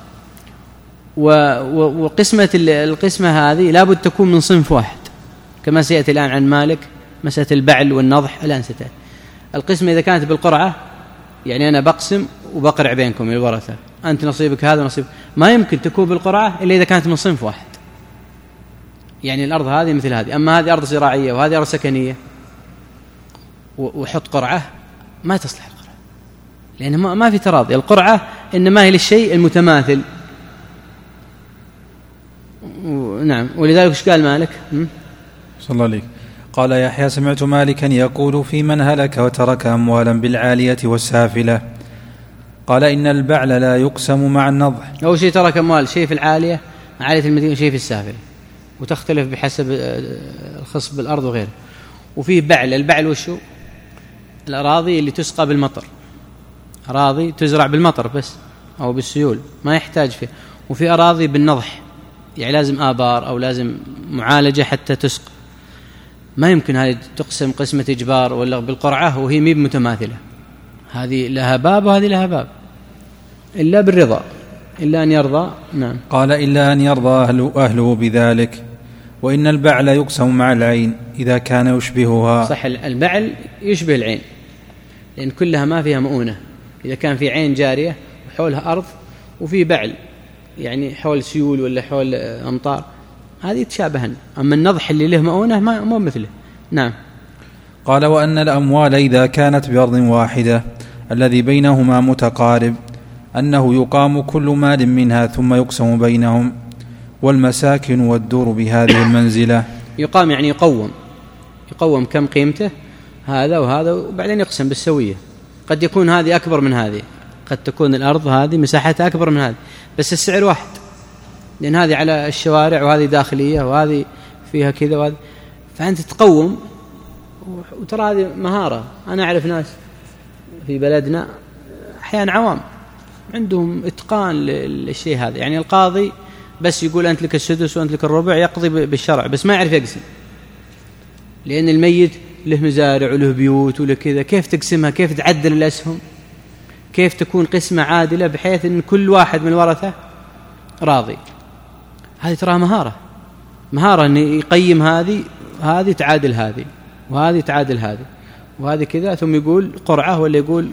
وقسمة القسمة هذه لابد تكون من صنف واحد، كما سيأتي الآن عن مالك مسألة البعل والنضح الآن ستأتي. القسمة إذا كانت بالقرعة، يعني أنا بقسم وبقرع بينكم الورثة، أنت نصيبك هذا نصيب، ما يمكن تكون بالقرعة إلا إذا كانت من صنف واحد، يعني الأرض هذه مثل هذه، أما هذه أرض زراعية وهذه أرض سكنية وحط قرعة ما تصلح القرعة، لأن ما في تراضي. القرعة إنما هي للشيء المتماثل. نعم. ولذلك ايش قال مالك؟ صلى الله عليه. قال يحيى سمعت مالكا يقول في من هلك وترك أموالا بالعالية والسافلة، قال إن البعل لا يقسم مع النضح. أول شيء ترك أموال، شيء في العالية عالية المدينة وشيء في السافلة، وتختلف بحسب الخصب بالأرض وغيره. وفيه بعل. البعل وشو؟ الأراضي اللي تسقى بالمطر، أراضي تزرع بالمطر بس أو بالسيول ما يحتاج فيه. وفي أراضي بالنضح، يعني لازم آبار أو لازم معالجة حتى تسقى، ما يمكن هذه تقسم قسمة إجبار ولا بالقرعة وهي ميب متماثلة، هذه لها باب وهذه لها باب، إلا بالرضا، إلا أن يرضى. نعم. قال إلا أن يرضى أهله, أهله بذلك. وإن البعل يقسم مع العين إذا كان يشبهها. صح، البعل يشبه العين، لأن كلها ما فيها مؤونة. إذا كان في عين جارية وحولها أرض وفي بعل، يعني حول سيول ولا حول أمطار، هذه يتشابهن. أما النضح اللي له مؤونة ما مو مثله. نعم. قال وأن الأموال إذا كانت بأرض واحدة الذي بينهما متقارب أنه يقام كل مال منها ثم يقسم بينهم، والمساكن والدور بهذه المنزلة. يقام يعني يقوم، يقوم كم قيمته هذا وهذا، وبعدين يقسم بالسوية. قد يكون هذه أكبر من هذه، قد تكون الأرض هذه مساحتها أكبر من هذه، بس السعر واحد، لأن هذه على الشوارع وهذه داخلية وهذه فيها كذا وهذه، فأنت تقوم. وترى هذه مهارة. أنا أعرف ناس في بلدنا أحيانا عوام عندهم إتقان للشيء هذا، يعني القاضي بس يقول أنت لك السدس وأنت لك الربع، يقضي بالشرع، بس ما يعرف يقسم، لأن الميت له مزارع وله بيوت وله كذا، كيف تقسمها؟ كيف تعدل الأسهم؟ كيف تكون قسمة عادلة بحيث أن كل واحد من الورثة راضي؟ هذه ترى مهارة، مهارة أن يقيم هذه هذه تعادل هذه وهذه تعادل هذه وهذه كذا، ثم يقول قرعة ولا يقول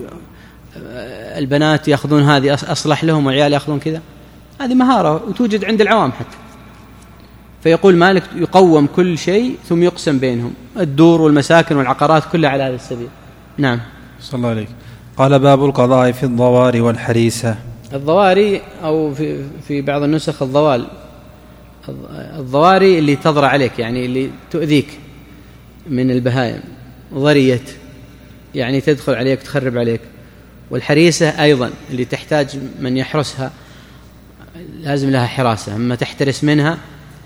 البنات يأخذون هذه أصلح لهم والعيال يأخذون كذا. هذه مهارة وتوجد عند العوام حتى. فيقول مالك يقوم كل شيء ثم يقسم بينهم، الدور والمساكن والعقارات كلها على هذا السبيل. نعم. صلى الله عليه. قال باب القضاء في الضواري والحريسة. الضواري أو في, في بعض النسخ الضوال. الضواري اللي تضرع عليك، يعني اللي تؤذيك من البهائم، ضريت يعني تدخل عليك تخرب عليك. والحريسة أيضا اللي تحتاج من يحرسها، لازم لها حراسة، أما تحترس منها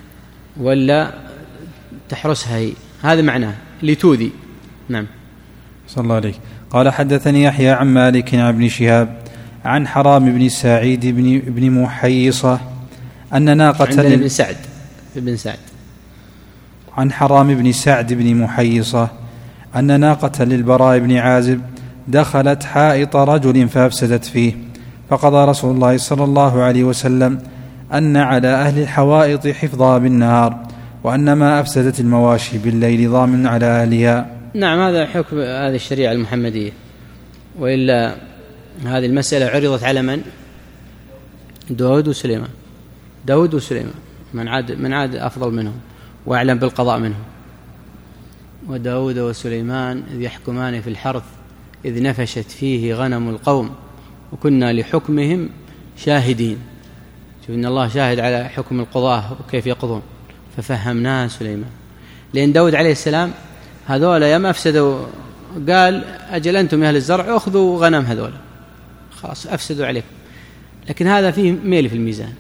ولا تحرسها هي، هذا معناه اللي تؤذي. نعم. صلى الله عليه. قال حدثني يحيى عن مالك عن ابن شهاب عن حرام بن سعيد بن, بن محيصة أن ناقة عندنا ابن سعد ابن سعد عن حرام بن سعد بن محيصة أن ناقة للبراء بن عازب دخلت حائط رجل فأفسدت فيه، فقضى رسول الله صلى الله عليه وسلم أن على أهل الحوائط حفظها بالنهار، وأن ما أفسدت المواشي بالليل ضامن على أهلها. نعم، هذا حكم هذه الشريعة المحمدية. وإلا هذه المسألة عرضت على من؟ داود وسليمان. داود وسليمان من عاد من عاد أفضل منهم وأعلم بالقضاء منهم. وداود وسليمان إذ يحكمان في الحرث إذ نفشت فيه غنم القوم وكنا لحكمهم شاهدين. شوف إن الله شاهد على حكم القضاة وكيف يقضون، ففهمناه سليمان. لأن داود عليه السلام هذول يوم أفسدوا قال أجل أنتم يا أهل الزرع أخذوا غنم هذول، خلاص أفسدوا عليكم. لكن هذا فيه ميل في الميزان.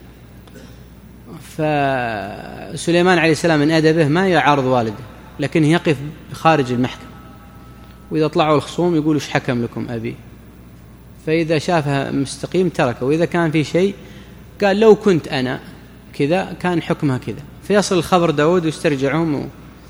فسليمان عليه السلام من أدبه ما يعارض والده، لكن يقف خارج المحكمة، وإذا طلعوا الخصوم يقول إيش حكم لكم أبي، فإذا شافها مستقيم تركه، وإذا كان في شيء قال لو كنت أنا كذا كان حكمها كذا، فيصل الخبر داود ويسترجعهم.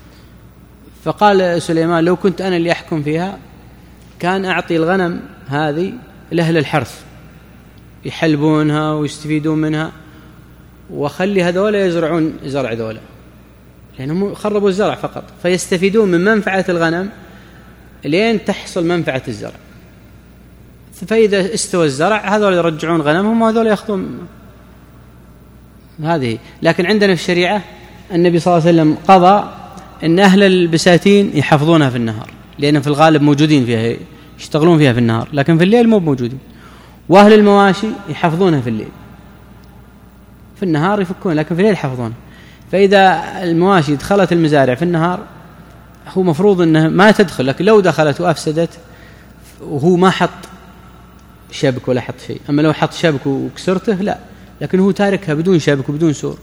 فقال سليمان لو كنت أنا اللي أحكم فيها كان أعطي الغنم هذه لأهل الحرث يحلبونها ويستفيدون منها، وخلي هذول يزرعون زرع ذولا، لأنهم خربوا الزرع فقط، فيستفيدون من منفعة الغنم لين تحصل منفعة الزرع. فإذا استوى الزرع هذول يرجعون غنمهم وهذول يأخذون هذه. لكن عندنا في الشريعة النبي صلى الله عليه وسلم قضى أن أهل البساتين يحفظونها في النهار، لأن في الغالب موجودين فيها يشتغلون فيها في النهار، لكن في الليل مو موجودين. وأهل المواشي يحفظونها في الليل، في النهار يفكون لكن في الليل يحفظونها. فإذا المواشي دخلت المزارع في النهار هو مفروض أنها ما تدخل، لكن لو دخلت وأفسدت وهو ما حط شبك ولا حط شيء. أما لو حط شبك وكسرته لا، لكن هو تاركها بدون شبك وبدون سور،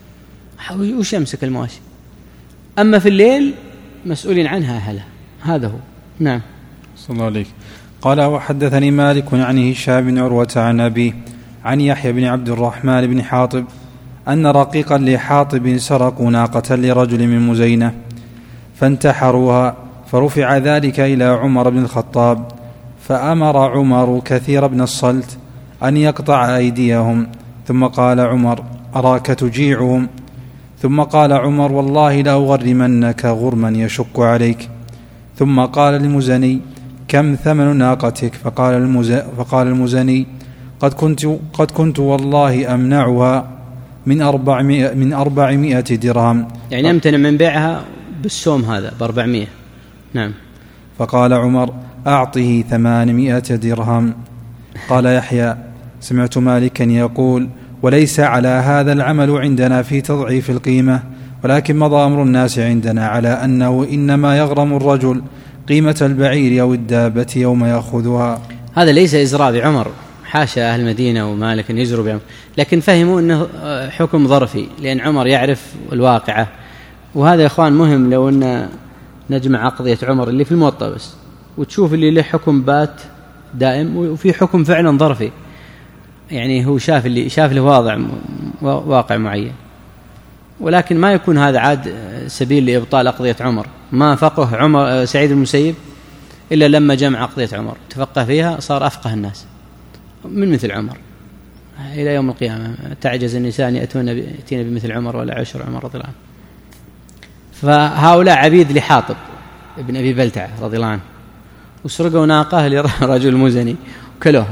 وش يمسك المواشي. أما في الليل مسؤولين عنها أهلها. هذا هو. نعم. صلى الله عليك. قال وحدثني مالك عن هشام بن عروة عن أبيه عن يحيى بن عبد الرحمن بن حاطب أن رقيقا لحاطب سرقوا ناقة لرجل من مزينة فانتحروها، فرفع ذلك إلى عمر بن الخطاب، فأمر عمر كثير بن الصلت أن يقطع أيديهم، ثم قال عمر أراك تجيعهم، ثم قال عمر والله لأغرمنك غرما يشق عليك، ثم قال المزني كم ثمن ناقتك؟ فقال, المز... فقال المزني قد كنت, قد كنت والله أمنعها من أربعمائة, من أربعمائة درهم، يعني أمتنع من بيعها بالسوم هذا بأربعمائة. نعم. فقال عمر أعطه ثمانمائة درهم. قال يحيى سمعت مالكا يقول وليس على هذا العمل عندنا في تضعيف القيمة، ولكن مضى أمر الناس عندنا على أنه إنما يغرم الرجل قيمة البعير أو الدابة يوم يأخذها. هذا ليس إزراء بعمر، حاشا أهل المدينة ومالك يزروا بعمر، لكن فهموا أنه حكم ظرفي، لأن عمر يعرف الواقعة. وهذا يا إخوان مهم، لو أن نجمع عقضية عمر اللي في الموطأ بس وتشوف اللي له حكم بات دائم وفي حكم فعلا ظرفي، يعني هو شاف اللي شاف له واضع واقع معين، ولكن ما يكون هذا عاد سبيل لإبطال أقضية عمر. ما فقه عمر سعيد المسيب إلا لما جمع أقضية عمر تفقه فيها صار أفقه الناس من مثل عمر إلى يوم القيامة. تعجز النساء أن يأتون بمثل عمر ولا عشر عمر رضي الله عنه. فهؤلاء عبيد لحاطب ابن أبي بلتعة رضي الله عنه، وسرقوا ناقة لرجل مزني وكلوها،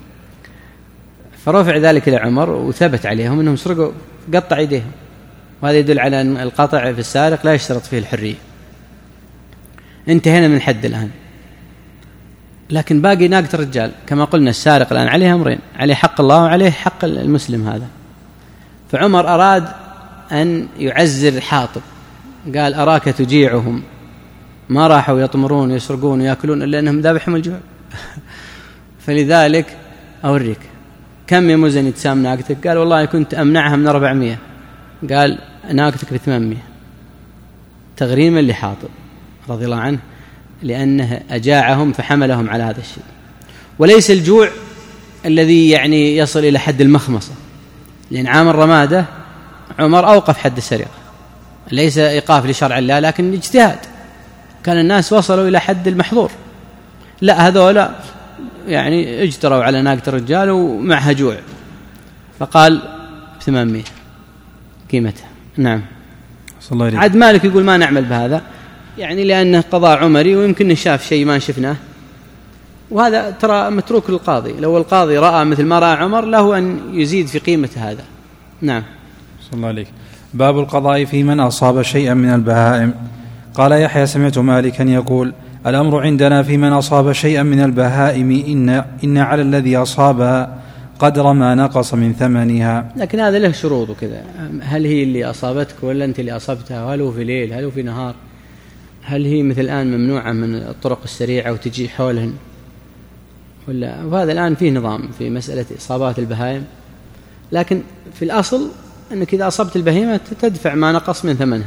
فرفع ذلك لعمر وثبت عليهم أنهم سرقوا، قطع يديهم. وهذا يدل على أن القطع في السارق لا يشترط فيه الحرية. انتهينا من الحد الآن، لكن باقي ناقة الرجال. كما قلنا السارق الآن عليه أمرين، عليه حق الله وعليه حق المسلم هذا. فعمر أراد أن يعزر حاطب، قال أراك تجيعهم، ما راحوا يطمرون ويسرقون ويأكلون إلا أنهم ذابحهم الجوع. فلذلك أوريك كم يا مزني تسام ناقتك؟ قال والله كنت أمنعها من أربعمائة. قال ناقتك بثمانمائة، تغريما لحاطب رضي الله عنه، لأنه أجاعهم فحملهم على هذا الشيء. وليس الجوع الذي يعني يصل إلى حد المخمصة، لأن عام الرمادة عمر أوقف حد السرقة، ليس إيقاف لشرع الله لكن اجتهاد، كان الناس وصلوا إلى حد المحظور، لا هذولا يعني اجتروا على ناقة الرجال ومعها جوع، فقال ثمانمائة قيمتها. نعم. عاد مالك يقول ما نعمل بهذا، يعني لأنه قضاء عمري ويمكن شاف شيء ما شفناه، وهذا ترى متروك للقاضي. لو القاضي رأى مثل ما رأى عمر له أن يزيد في قيمة هذا. نعم. صلى الله عليك. باب القضاء في من أصاب شيئا من البهائم. قال يحيى سمعت مالكا يقول الأمر عندنا في من أصاب شيئا من البهائم إن, إن على الذي أصابها قدر ما نقص من ثمنها. لكن هذا له شروط وكذا، هل هي اللي أصابتك ولا أنت اللي أصبتها؟ هل هو في ليل؟ هل هو في نهار؟ هل هي مثل الآن ممنوعة من الطرق السريعة وتجي حولهن ولا؟ وهذا الآن فيه نظام في مسألة إصابات البهائم، لكن في الأصل أنك إذا أصبت البهيمة تدفع ما نقص من ثمنها،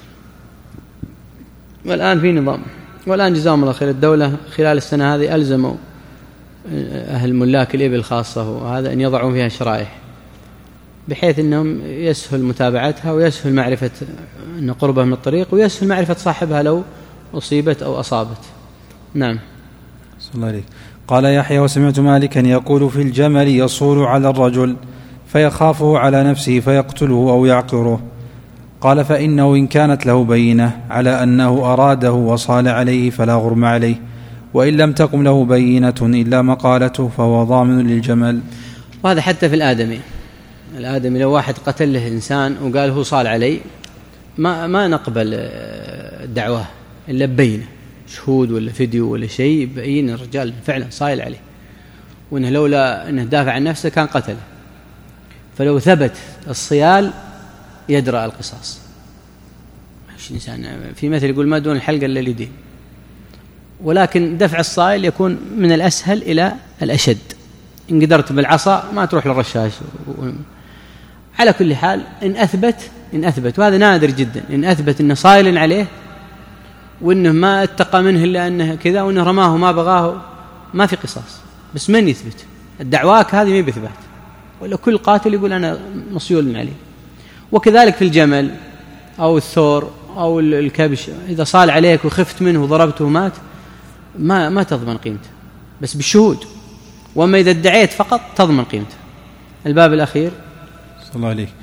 والآن في نظام. والآن جزاهم الله خير الدولة خلال السنة هذه ألزموا أهل ملاك الإبل خاصة وهذا أن يضعوا فيها شرائح بحيث أنهم يسهل متابعتها ويسهل معرفة أن قربها من الطريق ويسهل معرفة صاحبها لو أصيبت أو أصابت. نعم. صلى الله عليه. قال يحيى وسمعت مالكا يقول في الجمل يصول على الرجل فيخافه على نفسه فيقتله أو يعقره. قال فإنه إن كانت له بينة على أنه أراده وصال عليه فلا غرم عليه، وإن لم تقم له بينة إلا مقالته فهو ضامن للجمل. وهذا حتى في الآدمي. الآدمي لو واحد قتل له إنسان وقال هو صال علي ما, ما نقبل الدعوة إلا ببينة، شهود ولا فيديو ولا شيء يبين الرجال فعلا صايل عليه، وإنه لولا أنه دافع عن نفسه كان قتله. فلو ثبت الصيال يدرأ القصاص. إنسان في مثل يقول ما دون الحلقة إلا اليدين، ولكن دفع الصائل يكون من الأسهل إلى الأشد. إن قدرت بالعصا ما تروح للرشاش. على كل حال إن أثبت إن أثبت وهذا نادر جدا، إن أثبت إنه صائل عليه وإنه ما اتقى منه إلا أنه كذا وإنه رماه ما بغاه ما في قصاص. بس من يثبت الدعواك هذه ما بثبات، ولا كل قاتل يقول أنا مصيول عليه. وكذلك في الجمل أو الثور أو الكبش إذا صال عليك وخفت منه وضربته ومات ما ما تضمن قيمته بس بالشهود، وما إذا ادعيت فقط تضمن قيمته. الباب الأخير. صلى الله عليه.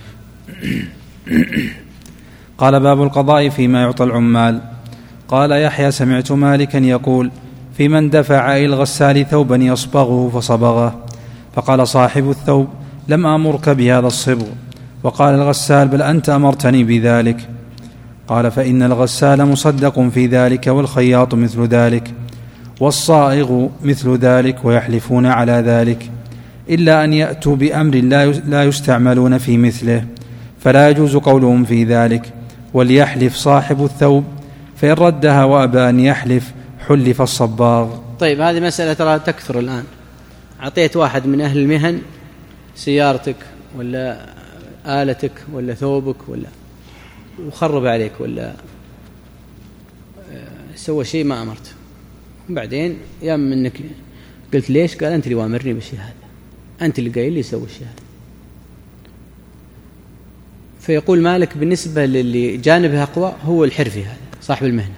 قال باب القضاء فيما يعطى العمال. قال يحيى سمعت مالكا يقول في من دفع إلى الغسال ثوبا يصبغه فصبغه، فقال صاحب الثوب لم أمرك بهذا الصبغ، وقال الغسال بل أنت أمرتني بذلك. قال فإن الغسال مصدق في ذلك والخياط مثل ذلك والصائغ مثل ذلك ويحلفون على ذلك، إلا أن يأتوا بأمر لا يستعملون في مثله فلا يجوز قولهم في ذلك، وليحلف صاحب الثوب فإن ردها وأبى أن يحلف حلف الصباغ. طيب هذه مسألة ترى تكثر الآن. أعطيت واحد من أهل المهن سيارتك ولا آلتك ولا ثوبك ولا وخرب عليك ولا سوى شيء ما أمرت، بعدين يام منك قلت ليش؟ قال أنت اللي وامرني بالشيء هذا، أنت اللي قايل لي سوي الشيء هذا. فيقول مالك بالنسبة للي جانبه أقوى هو الحرفي هذا صاحب المهنة،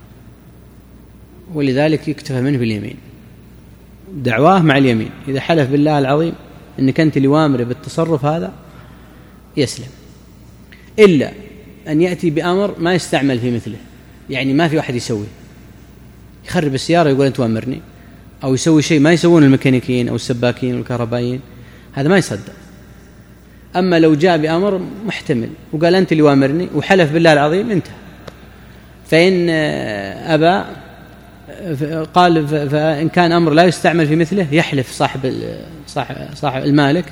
ولذلك يكتفى منه باليمين، دعواه مع اليمين. إذا حلف بالله العظيم أنك أنت اللي وامره بالتصرف هذا يسلم، إلا أن يأتي بأمر ما يستعمل في مثله، يعني ما في واحد يسوي، يخرب السيارة يقول أنت وامرني، أو يسوي شيء ما يسوون الميكانيكيين أو السباكين والكهربائيين، هذا ما يصدق. أما لو جاء بأمر محتمل وقال أنت اللي وامرني وحلف بالله العظيم انتهى. فإن أبى قال فإن كان أمر لا يستعمل في مثله يحلف صاحب صاحب المالك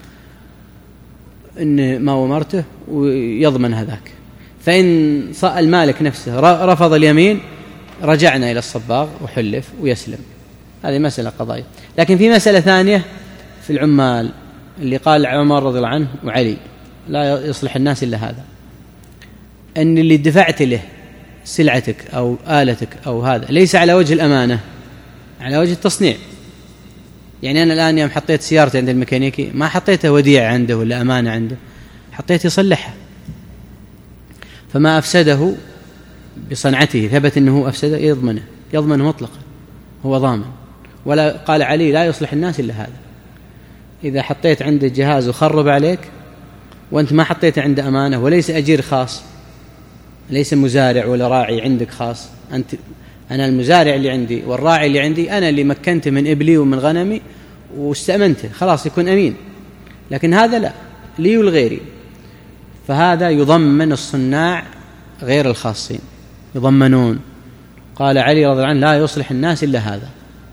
إن ما أمرته ويضمن هذاك. فإن المالك نفسه رفض اليمين رجعنا إلى الصباغ وحلف ويسلم. هذه مسألة قضائية. لكن في مسألة ثانية في العمال اللي قال عمر رضي الله عنه وعلي لا يصلح الناس إلا هذا، أن اللي دفعت له سلعتك أو آلتك أو هذا ليس على وجه الأمانة، على وجه التصنيع. يعني أنا الآن يوم حطيت سيارتي عند الميكانيكي ما حطيتها وديعة عنده ولا أمانة عنده، حطيت يصلحها، فما أفسده بصنعته ثبت أنه أفسده يضمنه يضمنه مطلقا، هو ضامن. ولا قال علي لا يصلح الناس إلا هذا. إذا حطيت عنده جهاز وخرب عليك وأنت ما حطيت عنده أمانة، وليس أجير خاص، ليس مزارع ولا راعي عندك خاص، أنت أنا المزارع اللي عندي والراعي اللي عندي، أنا اللي مكنته من إبلي ومن غنمي واستأمنته، خلاص يكون أمين. لكن هذا لا، لي والغيري، فهذا يضمن الصناع غير الخاصين، يضمنون. قال علي رضي الله عنه لا يصلح الناس إلا هذا.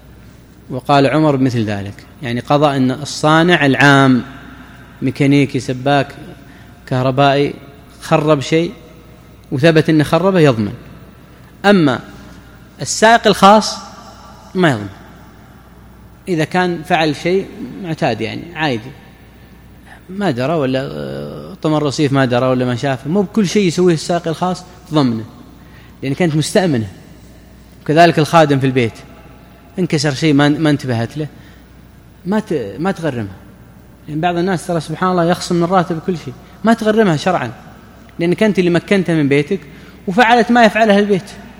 وقال عمر مثل ذلك، يعني قضى أن الصانع العام ميكانيكي سباك كهربائي خرب شيء وثبت أنه خربه يضمن. أما السائق الخاص ما يضمن، إذا كان فعل شيء معتاد يعني عادي، ما درى ولا طمر رصيف ما درى ولا ما شافه، مو بكل شيء يسويه السائق الخاص تضمنه، لأن كانت مستأمنة. وكذلك الخادم في البيت انكسر شيء ما انتبهت له ما ما تغرمها، لأن بعض الناس ترى سبحان الله يخصم من الراتب كل شيء، ما تغرمها شرعا، لأنك أنت اللي مكنتها من بيتك وفعلت ما يفعلها البيت،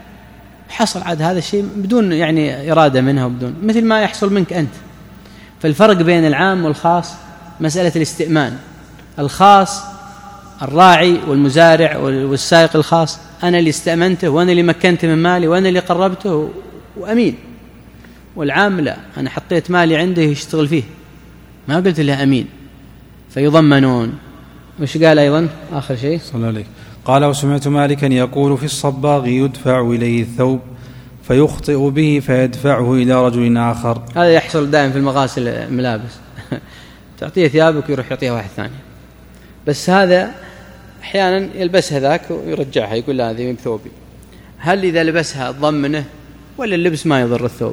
حصل عاد هذا الشيء بدون يعني إرادة منها وبدون مثل ما يحصل منك أنت. فالفرق بين العام والخاص مسألة الاستئمان. الخاص الراعي والمزارع والسائق الخاص أنا اللي استأمنته وأنا اللي مكنته من مالي وأنا اللي قربته وأمين. والعام لا، أنا حطيت مالي عنده يشتغل فيه ما قلت له أمين، فيضمنون. وش قال أيضا آخر شيء؟ صلى الله عليه قال وسمعت مالكا يقول في الصباغ يدفع إليه الثوب فيخطئ به فيدفعه إلى رجل آخر. هذا يحصل دائما في المغاسل الملابس تعطيه ثيابك ويروح يعطيها واحد ثاني، بس هذا أحيانا يلبسها ذاك ويرجعها يقول لا هذه بثوبي. هل إذا لبسها ضمنه ولا اللبس ما يضر الثوب؟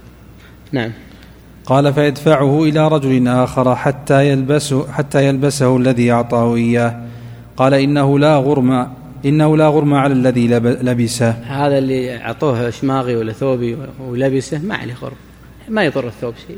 نعم. قال فيدفعه إلى رجل آخر حتى يلبسه, حتى يلبسه الذي أعطاه إياه. قال إنه لا غرم إنه لا غرم على الذي لبسه. هذا اللي أعطوه شماغي ولا ثوبي ولبسه ما عليه غرم، ما يضر الثوب شيء.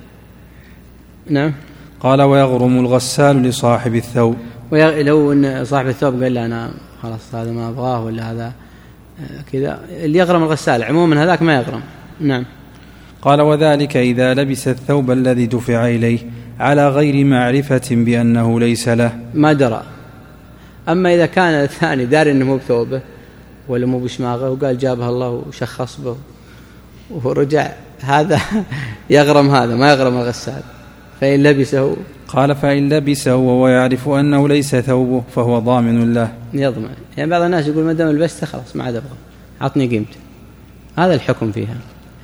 نعم. قال ويغرم الغسال لصاحب الثوب. لو أن صاحب الثوب قال لا أنا خلاص هذا ما أبغاه ولا هذا كذا، اللي يغرم الغسال عموما هذاك ما يغرم. نعم. قال وذلك إذا لبس الثوب الذي دفع إليه على غير معرفة بأنه ليس له، ما درى. أما إذا كان الثاني داري أنه مو بثوبه ولا مو بشماغه وقال جابها الله وشخص به ورجع، هذا يغرم، هذا ما يغرم الغسال. فإن لبسه قال فإن لبسه وهو يعرف أنه ليس ثوبه فهو ضامن له، يضمن. يعني بعض الناس يقول ما دام لبسته خلاص ما عاد أبغى، عطني قيمته. هذا الحكم فيها.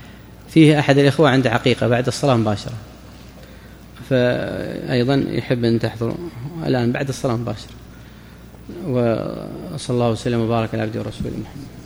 فيه أحد الإخوة عنده عقيقة بعد الصلاة مباشرة، فأيضا يحب أن تحضروا الآن بعد الصلاة مباشرة. وصلى الله وسلم وبارك على عبده ورسوله محمد.